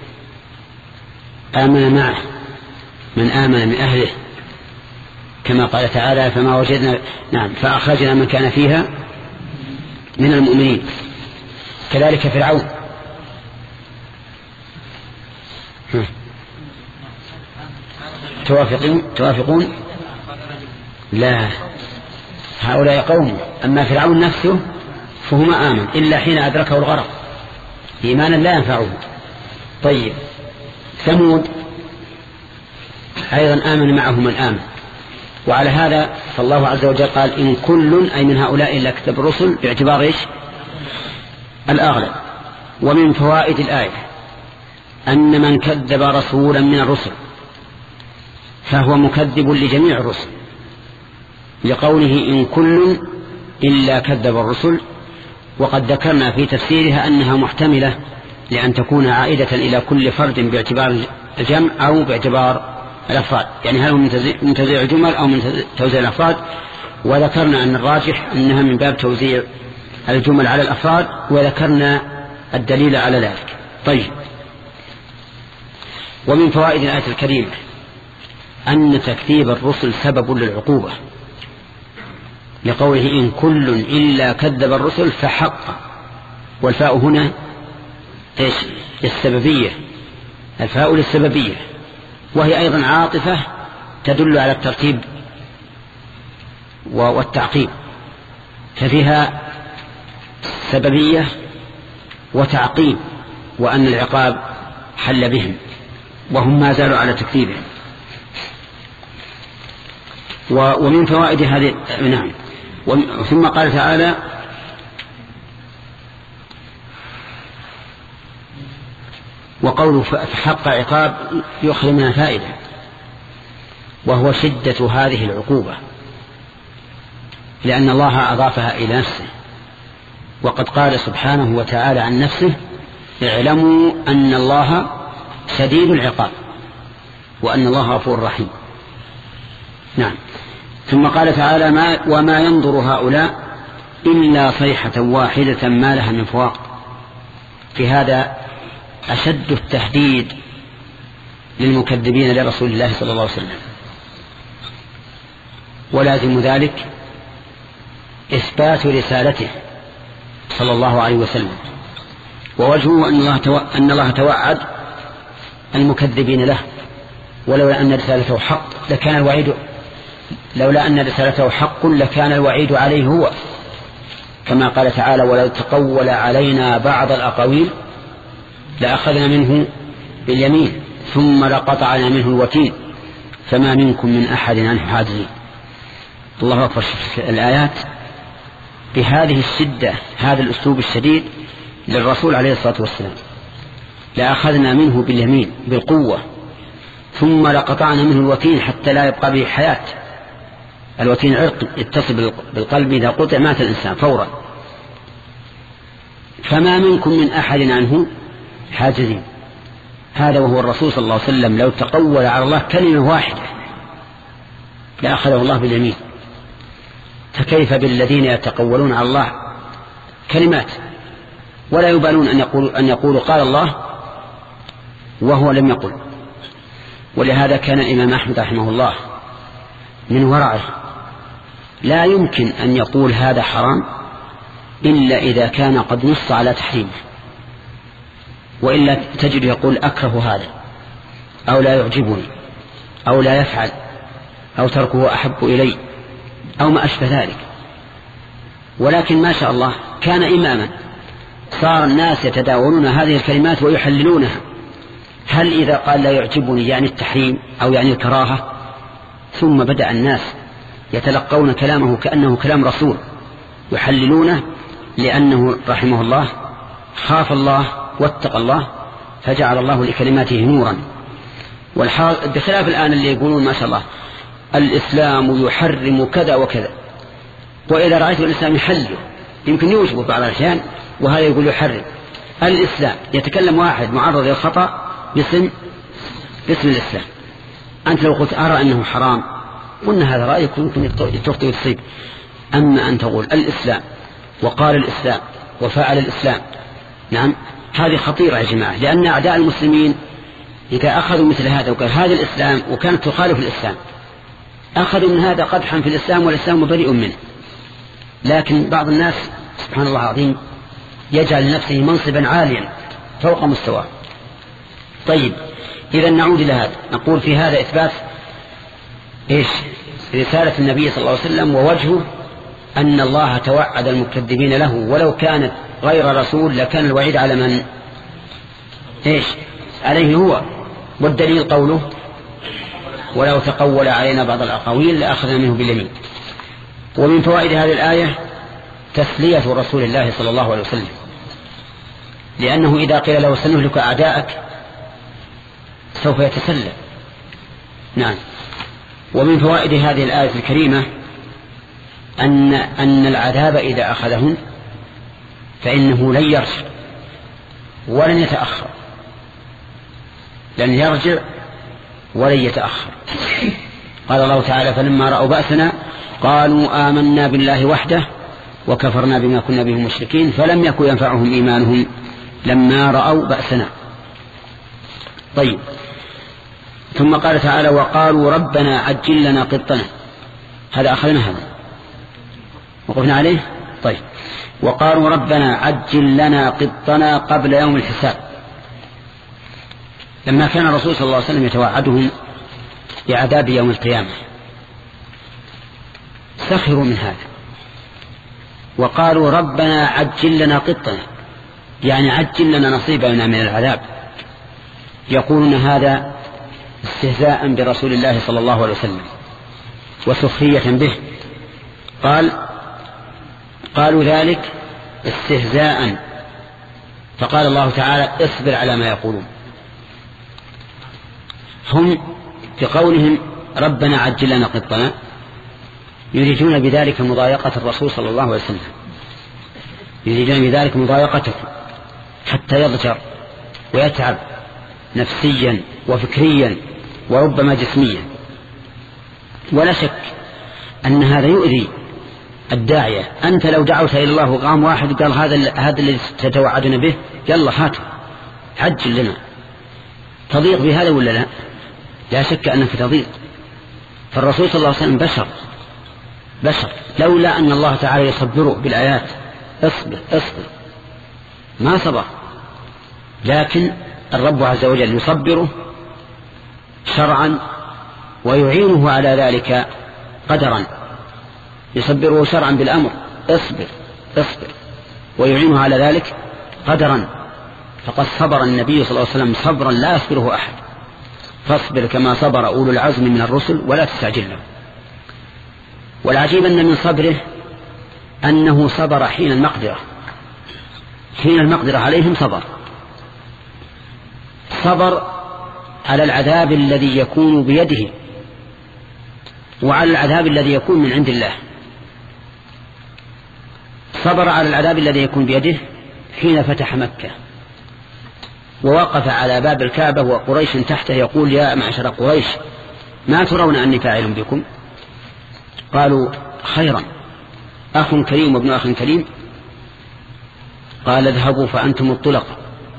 آمن معه من آمن من أهله، كما قال تعالى فما وجدنا نعم فأخرجنا من كان فيها من المؤمنين. كذلك فرعون. توافقون توافقون لا، هؤلاء قوم. أما فرعون نفسه فهو ما آمن إلا حين أدركه الغرق، إيمانا لا ينفعه. طيب. ثمود أيضا آمن معه من آمن. وعلى هذا فالله عز وجل قال إن كل أي من هؤلاء إلا كتب الرسل باعتبار إيش الأغلب. ومن فوائد الآية أن من كذب رسولا من الرسل فهو مكذب لجميع الرسل، لقوله إن كل إلا كذب الرسل. وقد ذكرنا في تفسيرها أنها محتملة لأن تكون عائدة إلى كل فرد باعتبار الجمع أو باعتبار الأفراد، يعني هل هو من توزيع الجمل أو من توزيع الأفراد. وذكرنا أن الراجح أنها من باب توزيع الجمل على الأفراد، وذكرنا الدليل على ذلك. طيب. ومن فوائد الآية الكريمة أن تكذيب الرسل سبب للعقوبة، لقوله إن كل إلا كذب الرسل فحق. والفاء هنا إيش السببية، الفاء للسببية، وهي أيضا عاطفة تدل على الترتيب والتعقيب، ففيها سببية وتعقيب، وأن العقاب حل بهم وهم ما زالوا على تكذيبهم. ومن فوائد هذه نعم. ثم قال تعالى وقوله فحق عقاب يؤخذ منها فائدة، وهو شدة هذه العقوبة، لأن الله أضافها إلى نفسه. وقد قال سبحانه وتعالى عن نفسه اعلموا أن الله شديد العقاب وأن الله غفور رحيم. نعم. ثم قال تعالى ما وما ينظر هؤلاء إلا صيحة واحدة ما لها من فواق. في هذا أشد التهديد للمكذبين لرسول الله صلى الله عليه وسلم، ولازم ذلك إثبات رسالته صلى الله عليه وسلم. ووجهه أن الله, تو... أن الله توعد المكذبين له، ولولا أن رسالته حق لكان الوعيد لولا أن رسالته حق لكان الوعيد عليه هو، كما قال تعالى: ولو تقول علينا بعض الأقاويل لأخذنا منه باليمين ثم لقطعنا منه الوتين فما منكم من أحد عنه حاجزين. الله أكبر. الآيات بهذه الشدة، هذا الأسلوب الشديد للرسول عليه الصلاة والسلام: لأخذنا منه باليمين بالقوة ثم لقطعنا منه الوتين حتى لا يبقى به حياة. الوتين عرق يتصل بالقلب، إذا قطع مات الإنسان فورا. فما منكم من أحد عنه حاجزين. هذا وهو الرسول صلى الله عليه وسلم لو تقول على الله كلمة واحدة لأخذه الله باليمين، فكيف بالذين يتقولون على الله كلمات ولا يبالون أن يقولوا, أن يقولوا قال الله وهو لم يقل. ولهذا كان الإمام أحمد رحمه الله من ورعه لا يمكن أن يقول هذا حرام إلا إذا كان قد نص على تحريمه، وإلا تجد يقول أكره هذا أو لا يعجبني أو لا يفعل أو تركه أحب إلي أو ما أشبه ذلك. ولكن ما شاء الله كان إماما، صار الناس يتداولون هذه الكلمات ويحللونها. هل إذا قال لا يعجبني يعني التحريم أو يعني الكراهة؟ ثم بدأ الناس يتلقون كلامه كأنه كلام رسول يحللونه، لأنه رحمه الله خاف الله واتقى الله فجعل الله لكلماته نورا. بخلاف الآن اللي يقولون ما شاء الله الإسلام يحرم كذا وكذا، وإذا رأيت الإسلام يحله يمكن يوجبه بعض الأحيان، وهذا يقول يحرم. الإسلام يتكلم واحد معرض للخطأ باسم باسم الإسلام. أنت لو قلت أرى أنه حرام قلنا هذا رأيك يمكن تخطئ وتصيب. أما أن تقول الإسلام وقال الإسلام وفعل الإسلام، نعم هذه خطيرة يا جماعة، لأن أعداء المسلمين إذا أخذوا مثل هذا وقال هذا الإسلام وكانت تخالف الإسلام أخذوا من هذا قدحا في الإسلام والإسلام بريء منه. لكن بعض الناس سبحان الله العظيم يجعل لنفسه منصبا عاليا فوق مستواه. طيب إذا نعود إلى هذا، نقول في هذا إثبات إيش؟ رسالة النبي صلى الله عليه وسلم، ووجهه أن الله توعد المكذبين له، ولو كانت غير رسول لكان الوعيد على من؟ إيش؟ عليه هو. والدليل قوله: ولو تقول علينا بعض الأقاويل لأخذنا منه باليمين. ومن فوائد هذه الآية تسلية رسول الله صلى الله عليه وسلم، لأنه إذا قيل له سنهلك أعداءك سوف يتسلى. نعم. ومن فوائد هذه الآية الكريمة أن أن العذاب إذا أخذهم فإنه لن يرجع ولن يتأخر، لن يرجع ولن يتأخر. قال الله تعالى: فلما رأوا بأسنا قالوا آمنا بالله وحده وكفرنا بما كنا به مشركين فلم يكن ينفعهم إيمانهم لما رأوا بأسنا. طيب، ثم قال تعالى: وقالوا ربنا عجل لنا قطنا. هذا أخذنا هذا وقفنا عليه. طيب، وقالوا ربنا عجل لنا قطنا قبل يوم الحساب. لما كان الرسول صلى الله عليه وسلم يتوعدهم بعذاب يوم القيامة سخروا من هذا وقالوا ربنا عجل لنا قطنا، يعني عجل لنا نصيبنا من العذاب. يقولون هذا استهزاء برسول الله صلى الله عليه وسلم وسخرية به. قال قالوا ذلك استهزاء، فقال الله تعالى: اصبر على ما يقولون. هم بقولهم ربنا عجل لنا قطنا يريدون بذلك مضايقة الرسول صلى الله عليه وسلم، يريدون بذلك مضايقته حتى يضجر ويتعب نفسيا وفكريا وربما جسميا. ولا شك أن هذا يؤذي الداعية. أنت لو دعوت إلى الله وقام واحد قال هذا هذا الذي تتوعدنا به يلا هاته عجل لنا، تضيق بهذا ولا لا؟ لا شك أنك تضيق. فالرسول صلى الله عليه وسلم بشر بشر لولا أن الله تعالى يصبره بالآيات اصبر اصبر ما صبر، لكن الرب عز وجل يصبره شرعا ويعينه على ذلك قدرا. يصبره شرعا بالأمر اصبر اصبر، ويعينه على ذلك قدرا. فقد صبر النبي صلى الله عليه وسلم صبرا لا يصبره أحد، فاصبر كما صبر أولو العزم من الرسل ولا تستعجل له. والعجيب أن من صبره أنه صبر حين المقدرة، حين المقدرة عليهم صبر صبر على العذاب الذي يكون بيده وعلى العذاب الذي يكون من عند الله. صبر على العذاب الذي يكون بيده حين فتح مكة ووقف على باب الكعبة وقريش تحته يقول يا معشر قريش ما ترون أني فاعل بكم؟ قالوا خيرا، أخ كريم وابن أخ كريم. قال اذهبوا فأنتم الطلق.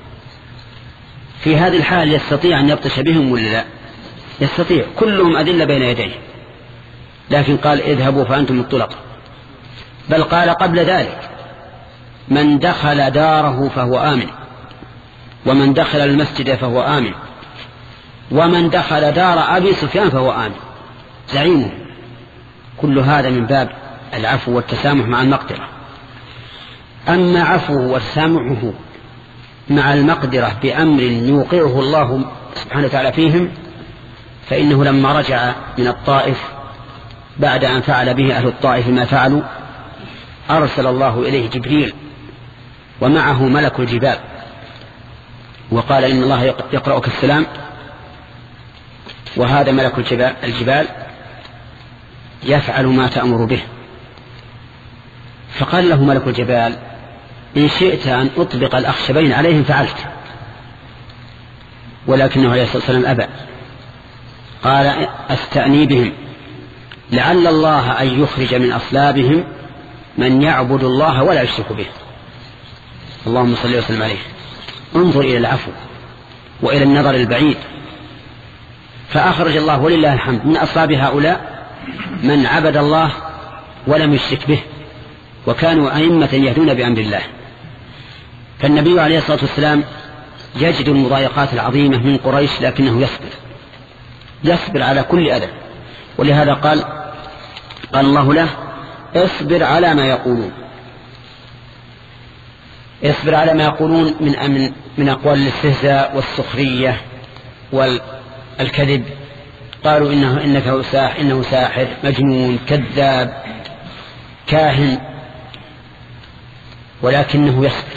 في هذه الحال يستطيع أن يبطش بهم ولا لا؟ يستطيع، كلهم أذلة بين يديه، لكن قال اذهبوا فأنتم الطلق. بل قال قبل ذلك من دخل داره فهو آمن، ومن دخل المسجد فهو آمن، ومن دخل دار أبي سفيان فهو آمن زعيمه. كل هذا من باب العفو والتسامح مع المقدرة. أما عفوه وتسامحه مع المقدرة بأمر يوقعه الله سبحانه وتعالى فيهم، فإنه لما رجع من الطائف بعد أن فعل به أهل الطائف ما فعلوا أرسل الله إليه جبريل ومعه ملك الجبال وقال إن الله يقرأك السلام، وهذا ملك الجبال, الجبال يفعل ما تأمر به. فقال له ملك الجبال إن شئت أن أطبق الأخشبين عليهم فعلت، ولكنه عليه الصلاة والسلام أبى. قال أستأني بهم لعل الله أن يخرج من أصلابهم من يعبد الله ولا يشرك به. اللهم صل وسلم عليه. انظر إلى العفو وإلى النظر البعيد. فأخرج الله ولله الحمد من أصلاب هؤلاء من عبد الله ولم يشرك به، وكانوا أئمة يهدون بأمر الله. فالنبي عليه الصلاة والسلام يجد المضايقات العظيمة من قريش لكنه يصبر يصبر على كل أذى. ولهذا قال قال الله له اصبر على ما يقولون. اصبر على ما يقولون من من من أقوال الاستهزاء والسخرية والكذب. قالوا إنه إنك ساحر إنه ساحر مجنون كذاب كاهن، ولكنه يصبر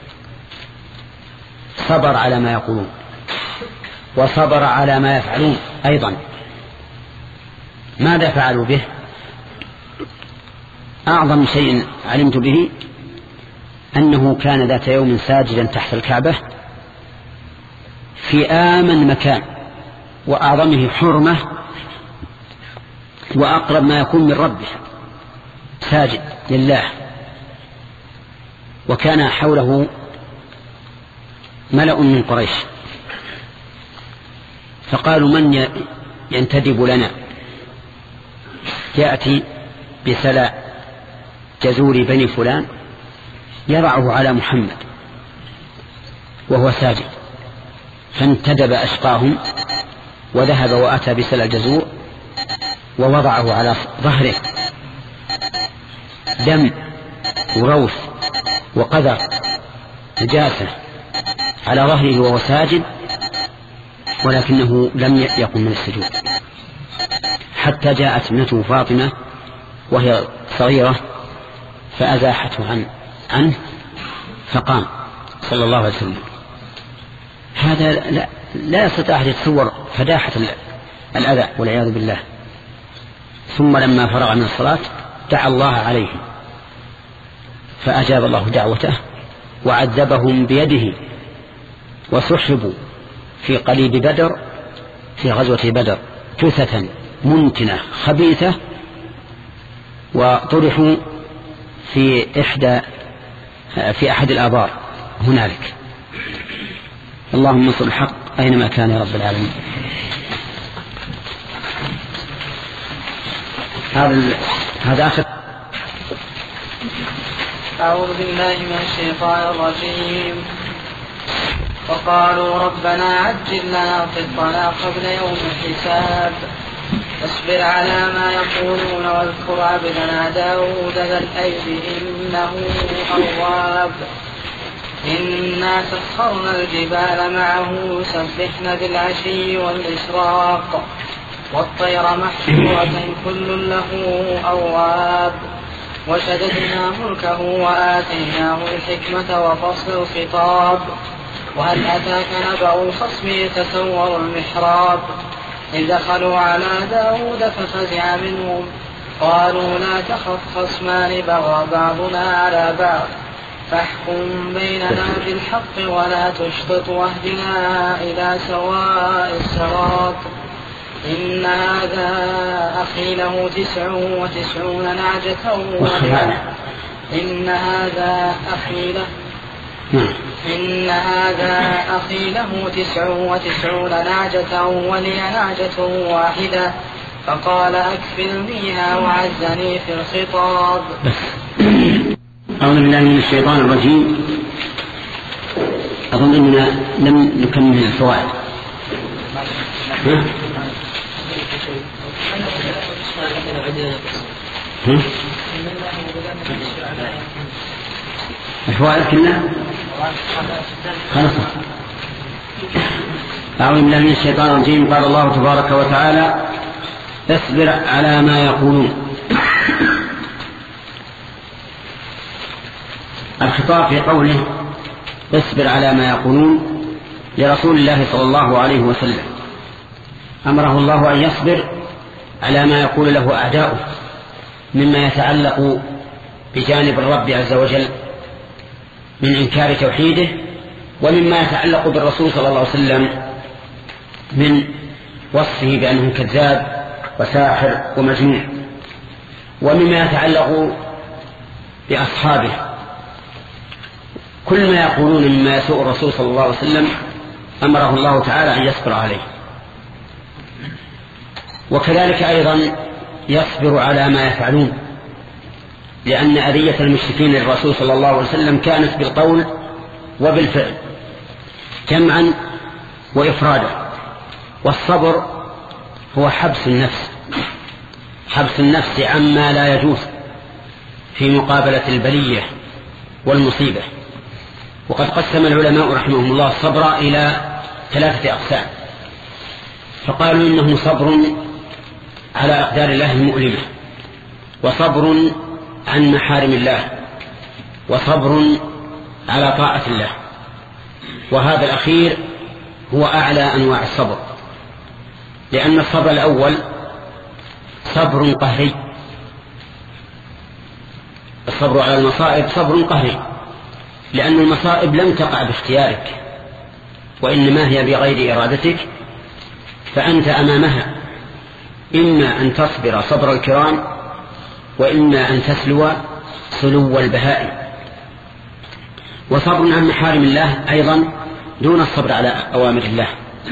صبر على ما يقولون وصبر على ما يفعلون أيضا. ماذا فعلوا به؟ أعظم شيء علمت به أنه كان ذات يوم ساجدا تحت الكعبة في آمن مكان وأعظمه حرمة وأقرب ما يكون من ربه ساجد لله، وكان حوله ملأ من قريش. فقالوا من ينتدب لنا يأتي بسلا جزور بني فلان يضعه على محمد وهو ساجد. فانتدب أشقاهم وذهب وأتى بسلا الجزور ووضعه على ظهره، دم وروث وقذر نجاسة على ظهره وهو ساجد، ولكنه لم يقم من السجود حتى جاءت ابنته فاطمة وهي صغيرة فأزاحته عن عنه فقام صلى الله عليه وسلم. هذا لا, لا يستطيع أن يتصور فداحة الأذى والعياذ بالله. ثم لما فرغ من الصلاة دعا الله عليه فأجاب الله دعوته وعذبهم بيده وسحبوا في قليب بدر في غزوة بدر جثة منتنة خبيثة وطرحوا في إحدى في أحد الآبار هنالك. اللهم انصر الحق أينما كان يا رب العالمين. هذا هذا آخر. أعوذ بالله من الشيطان الرجيم. وقالوا ربنا عجل لنا قطنا قبل يوم الحساب اصبر على ما يقولون واذكر عبدنا داود ذا الأيد إنه أواب إنا سخرنا الجبال معه يسبحن بالعشي والإشراق والطير محشورة كل له أواب وشددنا ملكه وآتيناه الحكمة وفصل الخطاب وهل أتاك نبأ الخصم يتسور المحراب إذ دخلوا على داود ففزع منهم قالوا لا تخف خصمان بغى بعضنا على بعض فاحكم بيننا بالحق ولا تشطط واهدنا إلى سواء الصراط إن هذا أخي له تسع وتسعون نعجة إن هذا أخي له إن هذا أخي له تسع وتسعون نعجة ولي نعجة واحدة فقال أكفلنيها وعزني في الخطاب. أعوذ بالله من الشيطان الرجيم. أظن أننا لم نكمل الفوائد. الفوائد كلها خلاص. أعوذ بالله من الشيطان الرجيم. قال الله تبارك وتعالى اصبر على ما يقولون. الخطاب في قوله اصبر على ما يقولون لرسول الله صلى الله عليه وسلم، أمره الله أن يصبر على ما يقول له أعداؤه مما يتعلق بجانب الرب عز وجل من إنكار توحيده، ومما يتعلق بالرسول صلى الله عليه وسلم من وصفه بأنه كذاب وساحر ومجنون، ومما يتعلق بأصحابه. كل ما يقولون مما يسوء الرسول صلى الله عليه وسلم أمره الله تعالى أن يصبر عليه، وكذلك أيضا يصبر على ما يفعلون، لأن أذية المشركين للرسول صلى الله عليه وسلم كانت بالقول وبالفعل جمعا وإفرادا. والصبر هو حبس النفس، حبس النفس عما لا يجوز في مقابلة البلية والمصيبة. وقد قسم العلماء رحمهم الله الصبر إلى ثلاثة أقسام، فقالوا إنه صبر على أقدار الله المؤلمة، وصبر عن محارم الله، وصبر على طاعة الله. وهذا الأخير هو أعلى أنواع الصبر، لأن الصبر الأول صبر قهري. الصبر على المصائب صبر قهري، لأن المصائب لم تقع باختيارك، وإنما هي بغير إرادتك، فأنت أمامها إما أن تصبر صبر الكرام، وإما أن تسلو سلو البهائم. وصبر عن محارم الله أيضا دون الصبر على أوامر الله،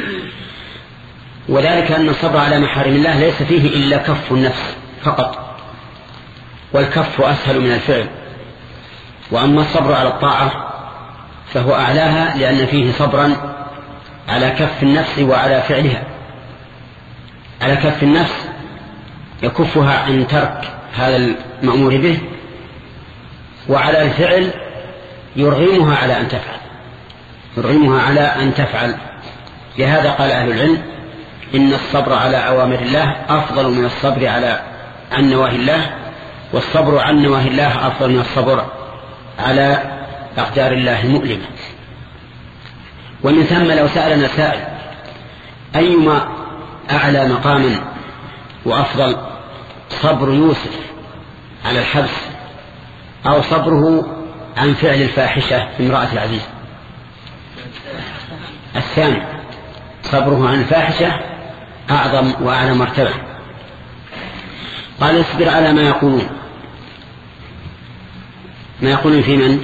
وذلك أن الصبر على محارم الله ليس فيه إلا كف النفس فقط، والكف أسهل من الفعل. وأما الصبر على الطاعة فهو أعلاها، لأن فيه صبرا على كف النفس وعلى فعلها. على كف النفس يكفها عن ترك هذا المأمور به، وعلى الفعل يرغمها على أن تفعل يرغمها على أن تفعل لهذا قال أهل العلم إن الصبر على أوامر الله أفضل من الصبر على عن نواهي الله، والصبر عن نواهي الله أفضل من الصبر على أقدار الله المؤلمة. ومن ثم لو سألنا سائل أيما أعلى مقاما وأفضل، صبر يوسف على الحبس أو صبره عن فعل الفاحشة امرأة العزيز؟ الثاني، صبره عن الفاحشة أعظم وأعلى مرتبة. قال اصبر على ما يقولون. ما يقولون في من؟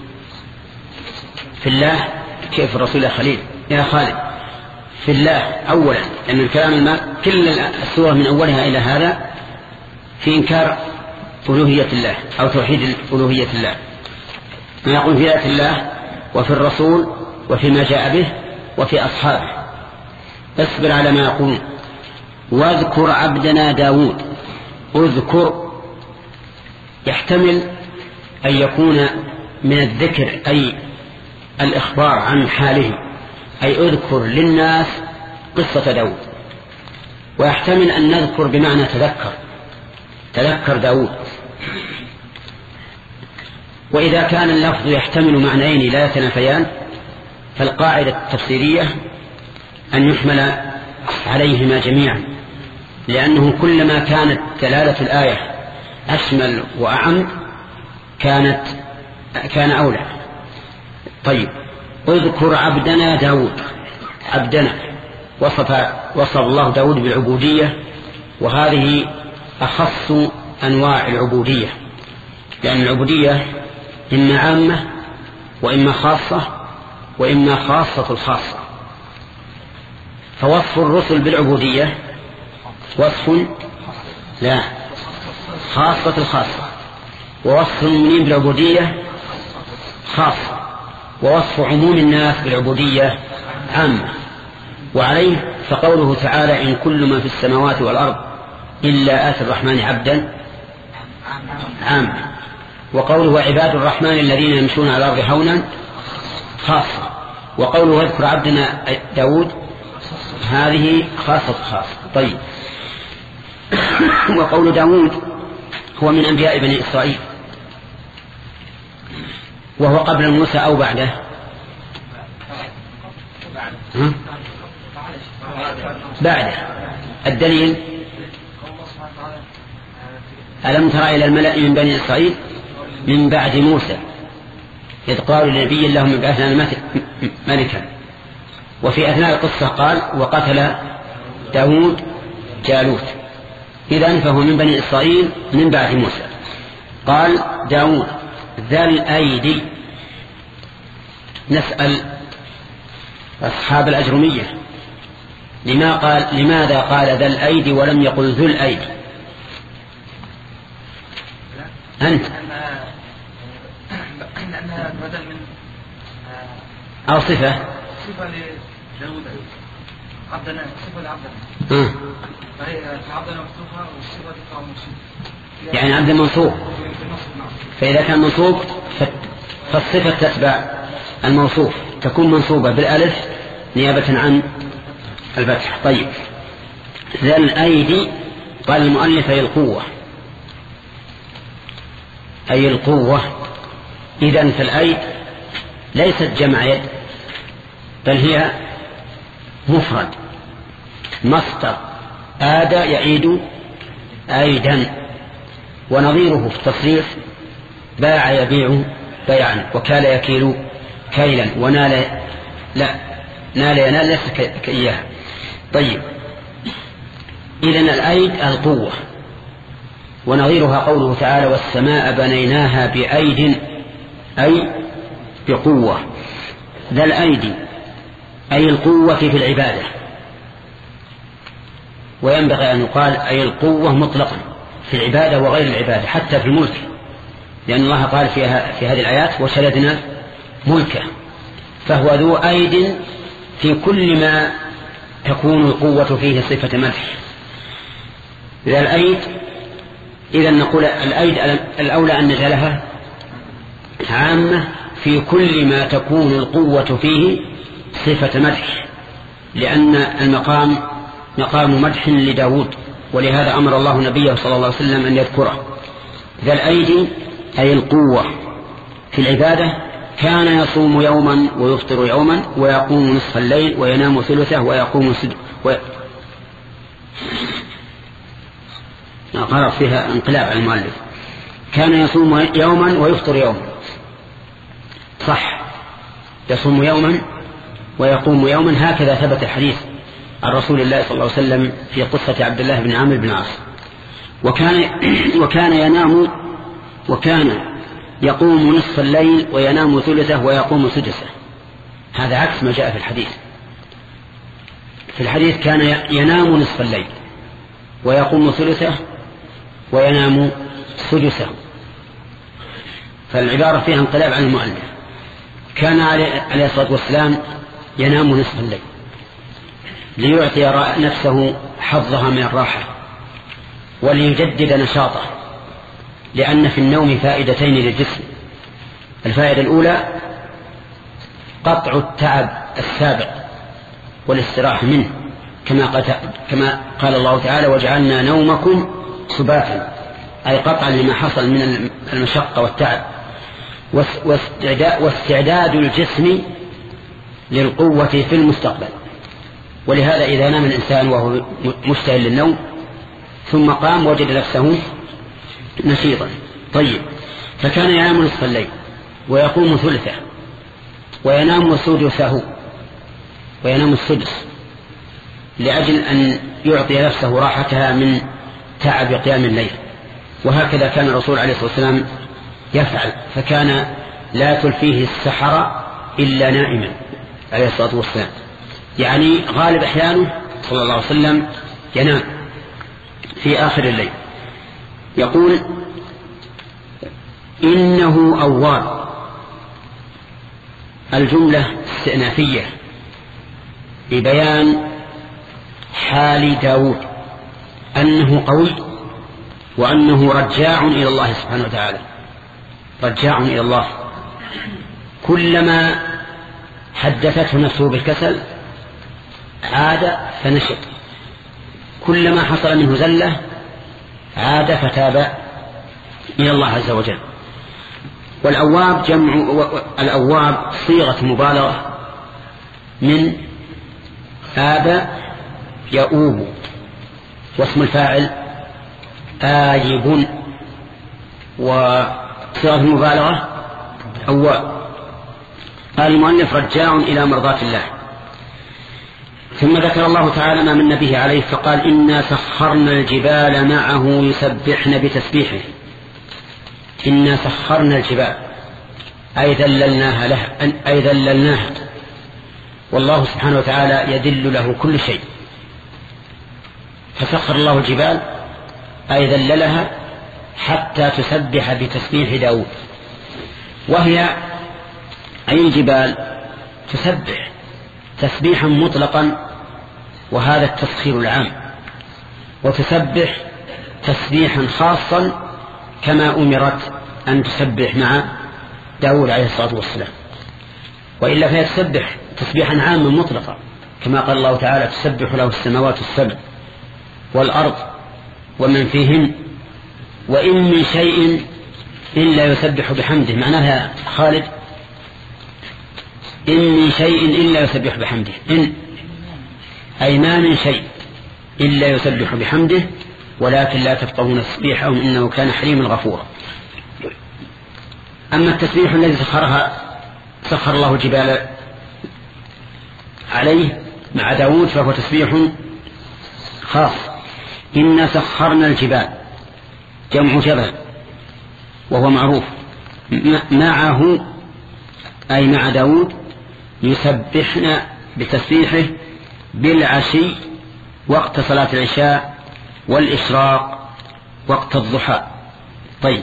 في الله. كيف الرسول يا خليل يا خالد؟ في الله أولا، لأن الكلام الماء كل السورة من أولها إلى هذا في إنكار ألوهية الله أو توحيد ألوهية الله. ما يقول في ذات الله وفي الرسول وفيما جاء به وفي أصحابه. اصبر على ما يقولون. واذكر عبدنا داود. اذكر يحتمل أن يكون من الذكر أي الإخبار عن حاله، أي اذكر للناس قصة داود، ويحتمل أن نذكر بمعنى تذكر، تذكر داود. وإذا كان اللفظ يحتمل معنيين لا يتنافيان فالقاعدة التفسيرية أن يحمل عليهما جميعا، لأنه كلما كانت دلالة الآية أشمل وأعم كانت كان أولى. طيب، اذكر عبدنا داود. عبدنا وصف, وصف الله داود بالعبودية، وهذه أخص أنواع العبودية، لأن العبودية إما عامة وإما خاصة وإما خاصة الخاصة. فوصف الرسل بالعبودية وصف لا خاصة الخاصة، ووصف المؤمنين بالعبودية خاصة، ووصف عموم الناس بالعبودية عامة. وعليه فقوله تعالى إن كل من في السماوات والأرض إلا آتي الرحمن عبدا عامة. وقوله وعباد الرحمن الذين يمشون على الأرض هونا خاصة. وقوله واذكر عبدنا داود هذه خاصة خاصة. طيب، وقول داود هو من أنبياء بني إسرائيل، وهو قبل موسى أو بعده؟ ها؟ بعده. الدليل ألم تر إلى الملأ من بني إسرائيل من بعد موسى إذ قالوا لنبي اللهم ابعث لنا ملكا. وفي أثناء القصة قال وقتل داود جالوت. إذن فهو من بني إسرائيل من بعد موسى. قال داود ذا الأيدي. نسأل أصحاب الأجرمية لما قال لماذا قال ذا الأيدي ولم يقل ذو الأيدي؟ أنت لأنها بدل من أو صفة صفة لداود عبدنا، صفة لعبدنا، فهي عبدنا مفتوحة والصفة تقع منصوب، يعني عبد منصوب. فإذا كان منصوب فالصفة تتبع الموصوف، تكون منصوبة بالألف نيابة عن الفتح. طيب، ذا الأيدي قال المؤلف أي القوة، أي القوة. إذن فالأيد ليست جمع يد بل هي مفرد مصدر آد يعيد أيدا. ونظيره في التصريف باع يبيع بيعا وكال يكيل كيلا ونال لا نال ينال ليس كإياها. طيب، إذن الأيد القوة. ونظيرها قوله تعالى والسماء بنيناها بأيد أي بقوة. ذا الأيدي أي القوة في العبادة، وينبغي أن يقال أي القوة مطلقا في العبادة وغير العبادة حتى في الملك، لأن الله قال فيها في هذه الآيات وشددنا ملكه. فهو ذو أيد في كل ما تكون القوة فيه صفة مدح. ذا الأيد إذا نقول الأيد الأولى أن نجعلها عامة في كل ما تكون القوة فيه صفة مدح، لأن المقام مقام مدح لداود، ولهذا أمر الله نبيه صلى الله عليه وسلم أن يذكره. ذا الأيدي أي القوة في العبادة، كان يصوم يوما ويفطر يوما ويقوم نصف الليل وينام ثلثه ويقوم سد و... قرأ فيها انقلاب على المؤلف. كان يصوم يوما ويفطر يوما، صح، يصوم يوما ويقوم يوما، هكذا ثبت الحديث عن رسول الله صلى الله عليه وسلم في قصة عبد الله بن عامر بن عاص. وكان وكان ينام وكان يقوم نصف الليل وينام ثلثه ويقوم سدسه. هذا عكس ما جاء في الحديث. في الحديث كان ينام نصف الليل ويقوم ثلثه وينام سدسه، فالعبارة فيها انقلاب عن المؤلف. كان عليه الصلاة والسلام ينام نصف الليل ليعطي نفسه حظها من الراحة وليجدد نشاطه، لأن في النوم فائدتين للجسم. الفائدة الأولى قطع التعب السابق والاستراحة منه، كما كما قال الله تعالى: وجعلنا نومكم سباتا، أي قطعا لما حصل من المشقة والتعب، واستعداد الجسم للقوة في المستقبل. ولهذا إذا نام الإنسان وهو مشتهل للنوم ثم قام وجد نفسه نشيطا. طيب، فكان ينام نصف الليل ويقوم ثلثه وينام سدسه وينام السدس لأجل أن يعطي نفسه راحتها من تعب قيام الليل. وهكذا كان الرسول عليه الصلاة والسلام يفعل، فكان لا تلفيه السحر إلا نائما عليه الصلاة والسلام، يعني غالب أحيانه صلى الله عليه وسلم ينام في آخر الليل. يقول: إنه أواب. الجملة استئنافية لبيان حال داود أنه قوي وأنه رجاع إلى الله سبحانه وتعالى، رجاع إلى الله. كلما حدثته نفسه بالكسل عاد فنشط، كلما حصل منه زلة عاد فتاب إلى الله عز وجل. والأواب جمع الأواب صيغة مبالغة من آب يؤوب، واسم الفاعل آيب، وصيغة المبالغة أواب. قال المؤلف: رجاع إلى مرضاة الله. ثم ذكر الله تعالى ما من به عليه فقال: إنا سخرنا الجبال معه يسبحن بتسبيحه. إنا سخرنا الجبال أي ذللناها لها أي ذللناها، والله سبحانه وتعالى يدل له كل شيء، فسخر الله الجبال أي ذللها حتى تسبح بتسبيح داود. وهي أي الجبال تسبح تسبيحا مطلقا، وهذا التسخير العام، وتسبح تسبيحا خاصا كما أمرت أن تسبح مع داود عليه الصلاة والسلام. وإلا فهي تسبح تسبيحا عاما مطلقا، كما قال الله تعالى: تسبح له السماوات السبع والأرض ومن فيهن وإن من شيء إلا يسبح بحمده. معناها خالد: إن من شيء إلا يسبح بحمده، إن أي ما من شيء إلا يسبح بحمده ولكن لا تفقهون تسبيحهم إنه كان حليما غفورا. أما التسبيح الذي سخرها سخر الله الجبال عليه مع داود فهو تسبيح خاص. إنا سخرنا الجبال جمع جبل وهو معروف، معه أي مع داود يسبحن بتسبيحه بالعشي وقت صلاة العشاء والإشراق وقت الضحى. طيب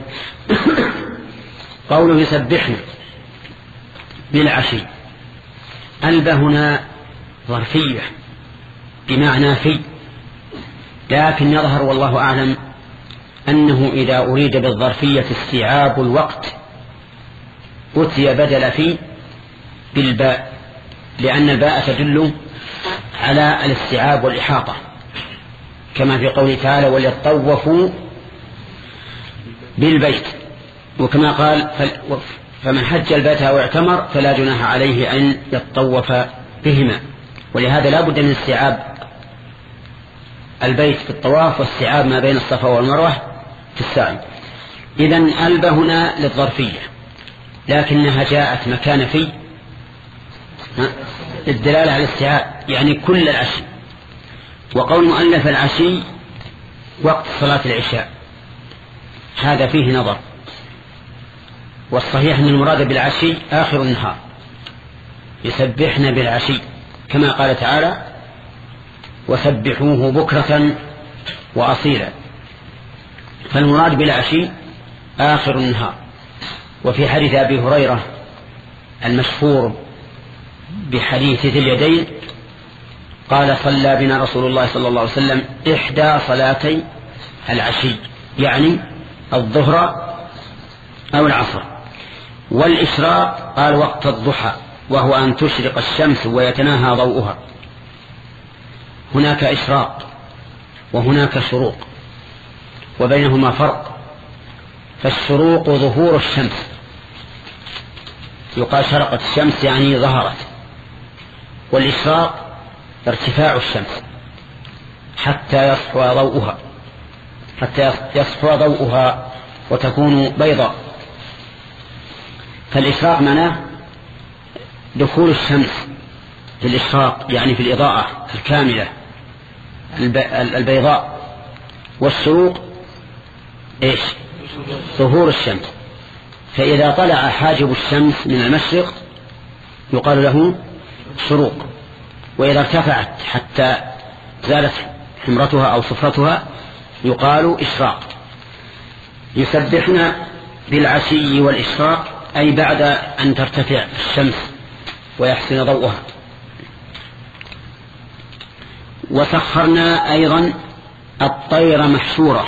قوله يسبحن بالعشي، ألب هنا ظرفية بمعنى في، لكن يظهر والله أعلم أنه إذا أريد بالظرفية استيعاب الوقت أتي بدل في بالباء، لأن الباء تدل على الاستيعاب والإحاطة، كما في قوله تعالى: وليطوفوا بالبيت. وكما قال: فمن حج البيت أو اعتمر فلا جناح عليه أن يطوف بهما. ولهذا لا بد من استيعاب البيت في الطواف واستيعاب ما بين الصفا والمروة في السعي. إذن ألب هنا للظرفية، لكنها جاءت مكان في الدلالة على الاستيعاب، يعني كل العشي. وقول مؤلف العشي وقت صلاة العشاء هذا فيه نظر، والصحيح أن المراد بالعشي آخر النهار، يسبحن بالعشي كما قال تعالى: وسبحوه بكرة وأصيلا. فالمراد بالعشي آخر النهار. وفي حديث أبي هريرة المشهور بحديث ذي اليدين قال صلى بنا رسول الله صلى الله عليه وسلم إحدى صلاتي العشي، يعني الظهر أو العصر. والإشراق قال وقت الضحى، وهو أن تشرق الشمس ويتناهى ضوءها. هناك إشراق وهناك شروق وبينهما فرق. فالشروق ظهور الشمس، يقال شرقت الشمس يعني ظهرت. والإشراق ارتفاع الشمس حتى يصحو ضوءها حتى يصحو ضوءها وتكون بيضاء. فالإشراق معناه دخول الشمس في الإشراق، يعني في الإضاءة الكاملة البيضاء. والشروق إيش؟ ظهور الشمس. فإذا طلع حاجب الشمس من المشرق يقال له شروق، وإذا ارتفعت حتى زالت حمرتها أو صفرتها يقال إشراق. يسبحنا بالعشي والإشراق، أي بعد أن ترتفع الشمس ويحسن ضوءها. وسخرنا أيضا الطير محشورة.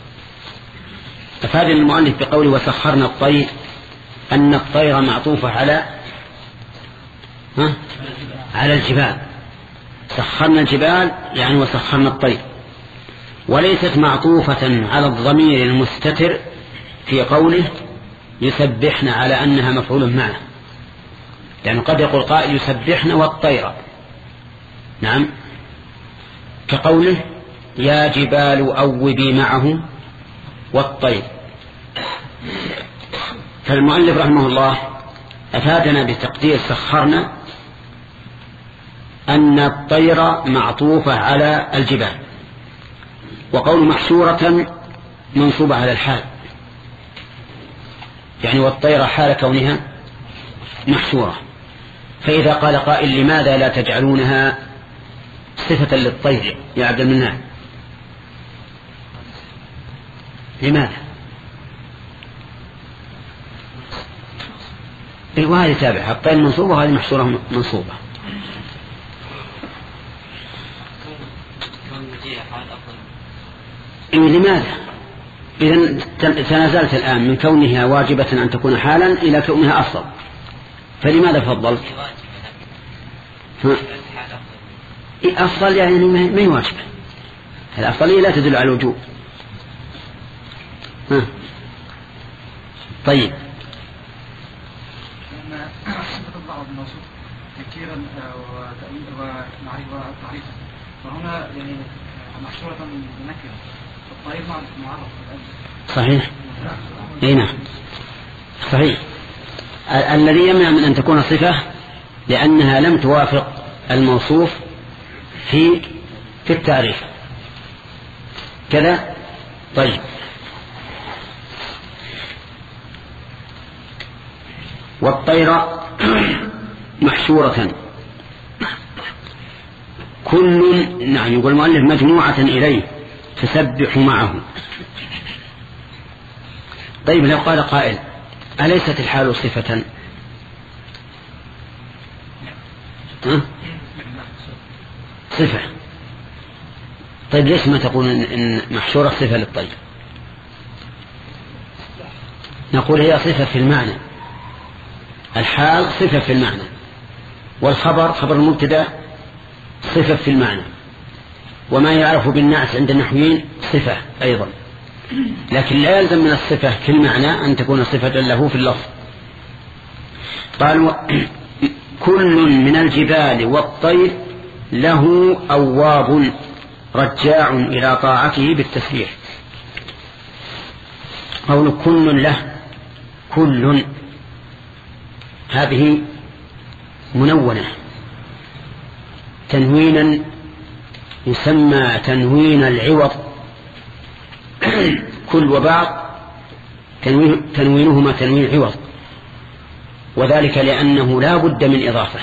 أفاد المؤلف بقوله وسخرنا الطير أن الطير معطوفة على ها؟ على الجبال. سخرنا الجبال يعني وسخرنا الطير، وليست معطوفة على الضمير المستتر في قوله يسبحنا على أنها مفعول معه. يعني قد يقول قائل يسبحنا والطير، نعم، كقوله يا جبال أوبي معه والطير. فالمؤلف رحمه الله أفادنا بتقدير سخرنا أن الطير معطوفة على الجبال، وقول محشورة منصوبة على الحال، يعني والطير حال كونها محشورة. فإذا قال قائل لماذا لا تجعلونها صفة للطير يا عبد المنان؟ لماذا؟ وهذه تابعة، الطير منصوبة وهذه محشورة منصوبة. لماذا؟ إذن تنازلت الآن من كونها واجبة أن تكون حالا إلى كونها أفضل، فلماذا فضلت؟ أفضل يعني ما هي واجبة، الأفضلية لا تدل على الوجوب. ها. طيب كثيرا ومعرفة وتعريفا، وهنا يعني محشورة بنكرة، والطريق معرف. صحيح. اي نعم صحيح. الذي يمنع من أن تكون صفة لأنها لم توافق الموصوف في في التعريف كذا. طيب والطير محشورة كل، نعم، يقول المؤلف مجموعة إليه تسبح معه. طيب لو قال قائل أليست الحال صفة؟ ها؟ صفة. طيب ليش ما تقول إن محشورة صفة للطير؟ نقول هي صفة في المعنى، الحال صفة في المعنى، والخبر خبر المبتدا صفة في المعنى، وما يعرف بالنعت عند النحويين صفة أيضا. لكن لا يلزم من الصفة في المعنى أن تكون صفة له في اللفظ. قالوا كل من الجبال والطير له أواب رجاع إلى طاعته بالتسبيح. قول كل له، كل هذه منونة تنوينا يسمى تنوين العوض. كل وبعض تنوينهما تنوين عوض، وذلك لأنه لا بد من إضافة،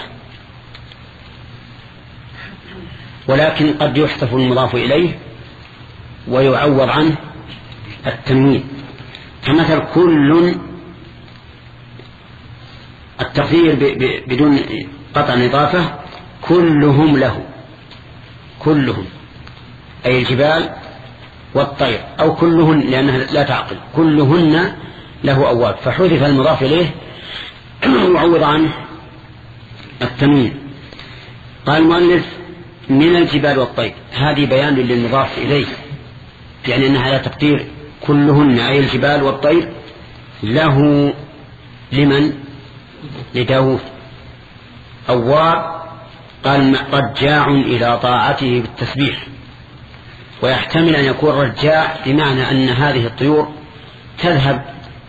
ولكن قد يحذف المضاف إليه ويعوض عنه التنوين. كمثل كل التقدير بدون قطع الإضافة كلهم له، كلهم أي الجبال والطير، أو كلهن لأنها لا تعقل، كلهن له أواب، فحذف المضاف إليه وعوض عنه التنوين. قال المؤلف من الجبال والطير، هذه بيان للمضاف إليه، يعني أنها لا تقدير كلهن أي الجبال والطير له. لمن؟ لداود. أواب قال رجاع إلى طاعته بالتسبيح، ويحتمل أن يكون رجاع بمعنى أن هذه الطيور تذهب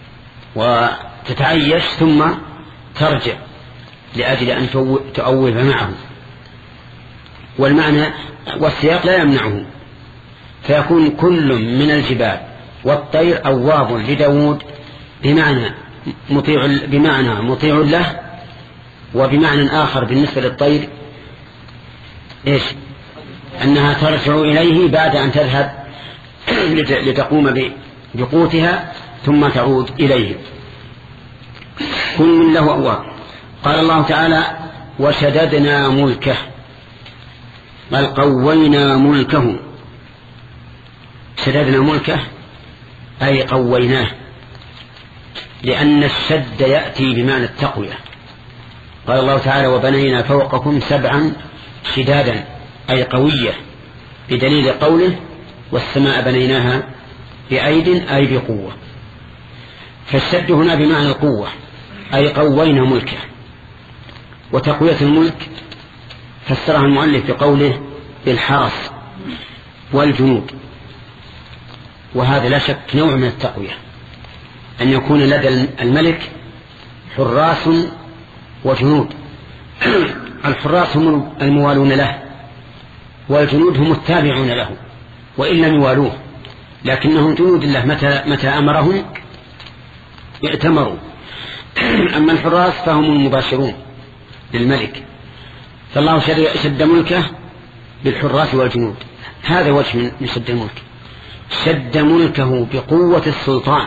وتتعيش ثم ترجع لأجل أن تؤوب معه، والمعنى والسياق لا يمنعه، فيكون كل من الجبال والطير أواب لداود بمعنى مطيع، بمعنى مطيع له، وبمعنى آخر بالنسبة للطير إيش؟ أنها ترجع إليه بعد أن تذهب لتقوم بقوتها ثم تعود إليه. كل له أواب. قال الله تعالى وشددنا ملكه، بل قوينا ملكه. شددنا ملكه أي قويناه، لأن الشد يأتي بمعنى التقوية. قال الله تعالى وبنينا فوقكم سبعا شدادا أي قوية، بدليل قوله والسماء بنيناها بأيد أي بقوة. فالشد هنا بمعنى القوة أي قوينا ملكه. وتقوية الملك فسرها المؤلف بقوله بالحرس والجنود، وهذا لا شك نوع من التقوية، أن يكون لدى الملك حراس وجنود. الحراس هم الموالون له، والجنود هم التابعون له وإن لم يوالوه، لكنهم جنود الله متى, متى أمرهم ائتمروا. أما الحراس فهم المباشرون للملك، فالله شد ملكه بالحراس والجنود. هذا وجه من شد الملك. شد ملكه بقوة السلطان،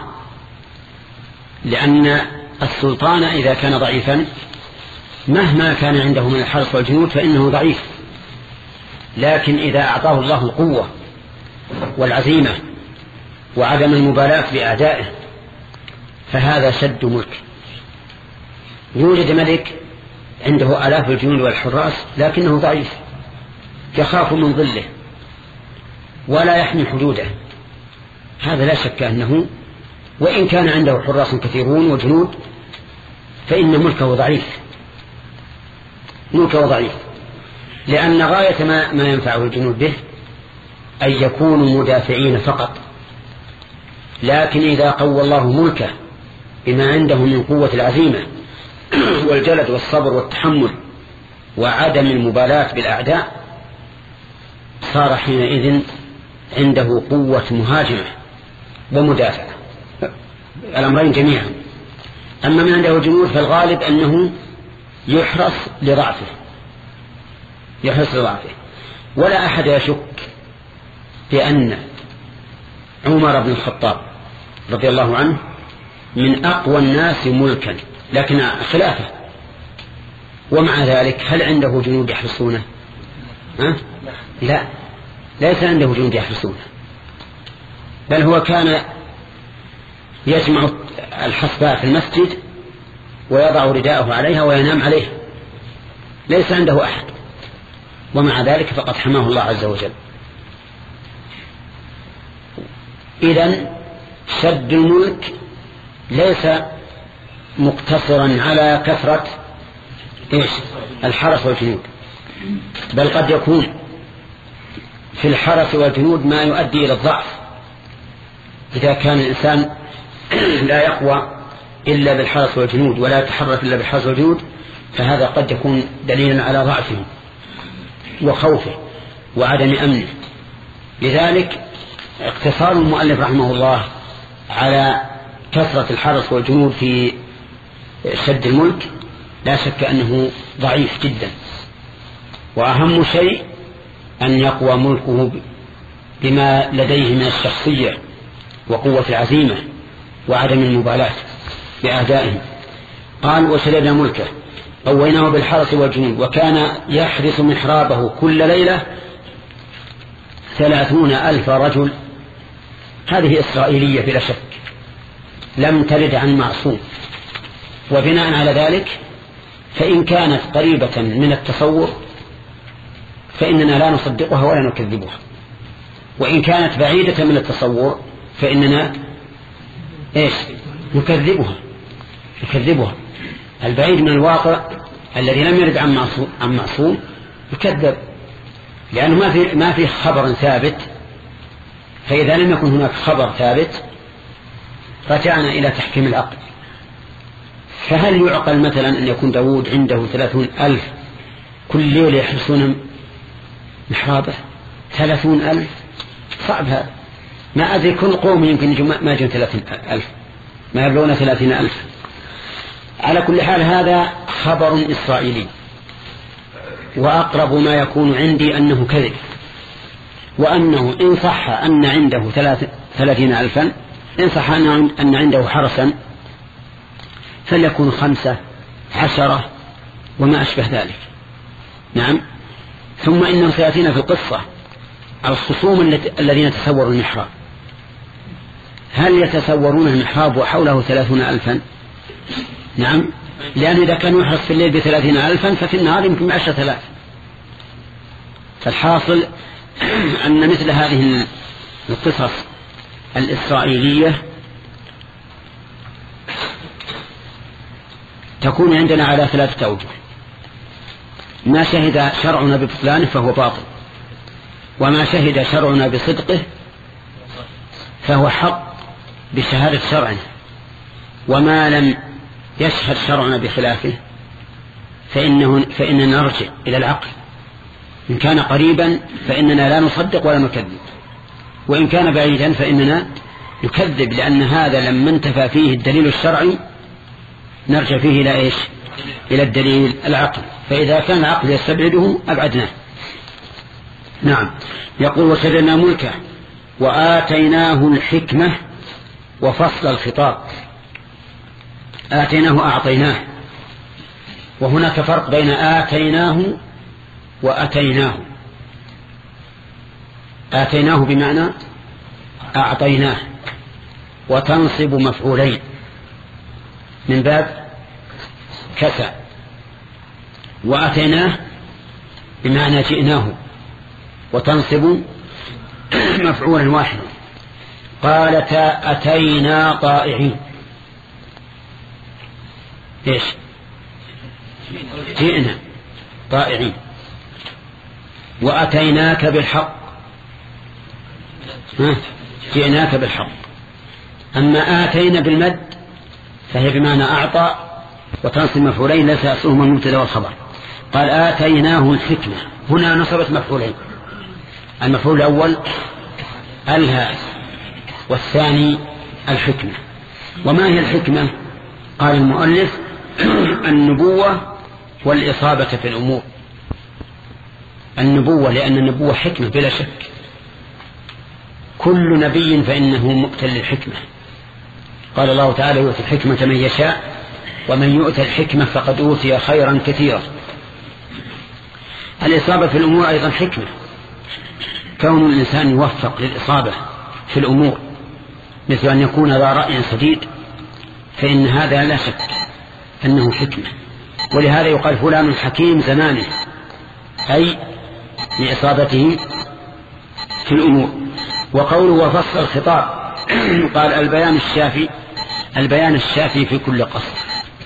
لأن السلطان إذا كان ضعيفا مهما كان عنده من الحرس والجنود فإنه ضعيف، لكن إذا أعطاه الله القوة والعزيمة وعدم المبالاة بأعدائه فهذا شد ملك. يوجد ملك عنده آلاف الجنود والحراس لكنه ضعيف، يخاف من ظله ولا يحمي حدوده، هذا لا شك أنه وإن كان عنده حراس كثيرون وجنود فإن ملكه ضعيف، ملكه ضعيف، لأن غاية ما, ما ينفعه الجنود به أن يكونوا مدافعين فقط. لكن إذا قوى الله ملكه بما عنده من قوة العزيمة والجلد والصبر والتحمل وعدم المبالاة بالأعداء صار حينئذ عنده قوة مهاجمة ومدافعة، الأمرين جميعا. أما من عنده جنود فالغالب أنه يحرص لضعفه، يحرص لضعفه. ولا أحد يشك بأن عمر بن الخطاب رضي الله عنه من أقوى الناس ملكا لكن خلافه، ومع ذلك هل عنده جنود يحرسونه؟ ها؟ لا، ليس عنده جنود يحرسونه، بل هو كان يجمع الحصباء في المسجد ويضع رداءه عليها وينام عليه، ليس عنده أحد، ومع ذلك فقد حماه الله عز وجل. إذن شد الملك ليس مقتصرا على كثرة إيش؟ الحرس والجنود، بل قد يكون في الحرس والجنود ما يؤدي إلى الضعف. إذا كان الإنسان لا يقوى إلا بالحرس والجنود ولا يتحرك إلا بالحرس والجنود فهذا قد يكون دليلا على ضعفه وخوفه وعدم أمنه. لذلك اقتصار المؤلف رحمه الله على كثرة الحرس والجنود في شد الملك لا شك أنه ضعيف جدا، وأهم شيء أن يقوى ملكه بما لديه من الشخصية وقوة العزيمة وعدم المبالاة بأعدائه. قال وشددنا ملكه قويناه بالحرس والجنود وكان يحرس محرابه كل ليلة ثلاثون ألف رجل. هذه إسرائيلية بلا شك لم ترد عن معصوم، وبناء على ذلك فإن كانت قريبة من التصور فإننا لا نصدقها ولا نكذبها، وإن كانت بعيدة من التصور فإننا إيش نكذبها نكذبها البعيد من الواقع الذي لم يرد عن معصوم, عن معصوم يكذب، لأنه ما في ما في خبر ثابت. فإذا لم يكن هناك خبر ثابت رجعنا إلى تحكيم العقل. فهل يعقل مثلا أن يكون داود عنده ثلاثون ألف كل ليلة يحرسون محرابه؟ ثلاثون ألف صعب هذا. ما أدري كل قوم يمكن ما يجون ثلاثين ألف، ما يبلغون ثلاثين ألف. على كل حال هذا خبر إسرائيلي، وأقرب ما يكون عندي أنه كذب، وأنه إن صح أن عنده ثلاثين ألفا، إن صح أن عنده حرسا فليكون خمسة عشرة وما أشبه ذلك. نعم. ثم إنهم سيأتينا في القصة الخصوم الذين تسوروا المحراب، هل يتسورون المحراب وحوله ثلاثون ألفا؟ نعم، لأن إذا كان يحرص في الليل بثلاثين ألفا ففي النهار يمكن عشرة آلاف. فالحاصل أن مثل هذه القصص الإسرائيلية تكون عندنا على ثلاثة أوجه: ما شهد شرعنا ببطلانه فهو باطل، وما شهد شرعنا بصدقه فهو حق بشهادة شرعنا، وما لم يشهد شرعنا بخلافه فإنه فإننا نرجع إلى العقل. إن كان قريبا فإننا لا نصدق ولا نكذب، وإن كان بعيدا فإننا نكذب، لأن هذا لما انتفى فيه الدليل الشرعي نرجع فيه إلى إيش؟ إلى الدليل العقل. فإذا كان العقل يستبعده أبعدناه. نعم. يقول وشددنا ملكه وآتيناه الحكمة وفصل الخطاب. آتيناه أعطيناه، وهناك فرق بين آتيناه وأتيناه. آتيناه بمعنى أعطيناه، وتنصب مفعولين من باب كسى، وأتيناه بمعنى جئناه وتنصب مفعولا واحدا. قالتا أتينا طائعين. إيش؟ جئنا طائعين. وأتيناك بالحق، جئناك بالحق. أما آتينا بالمد فهي بمعنى أعطى وتنصب مفعولين ليس أصلهما المبتدا والخبر. قال آتيناه الحكمة، هنا نصبت مفعولين، المفعول الأول الها والثاني الحكمة. وما هي الحكمة؟ قال المؤلف النبوة والإصابة في الأمور. النبوة لأن النبوة حكمة بلا شك، كل نبي فإنه مؤتى للحكمة. قال الله تعالى يؤتي الحكمة من يشاء ومن يؤتى الحكمة فقد أوتي خيرا كثيرا. الإصابة في الأمور أيضا حكمة، كون الإنسان يوفق للإصابة في الأمور، مثل أن يكون ذا رأي سديد، فإن هذا لا شك أنه حكمة. ولهذا يقال فلان حكيم زمانه، أي لإصابته في الأمور. وقوله وفصل الخطاب قال البيان الشافي، البيان الشافي في كل قصر.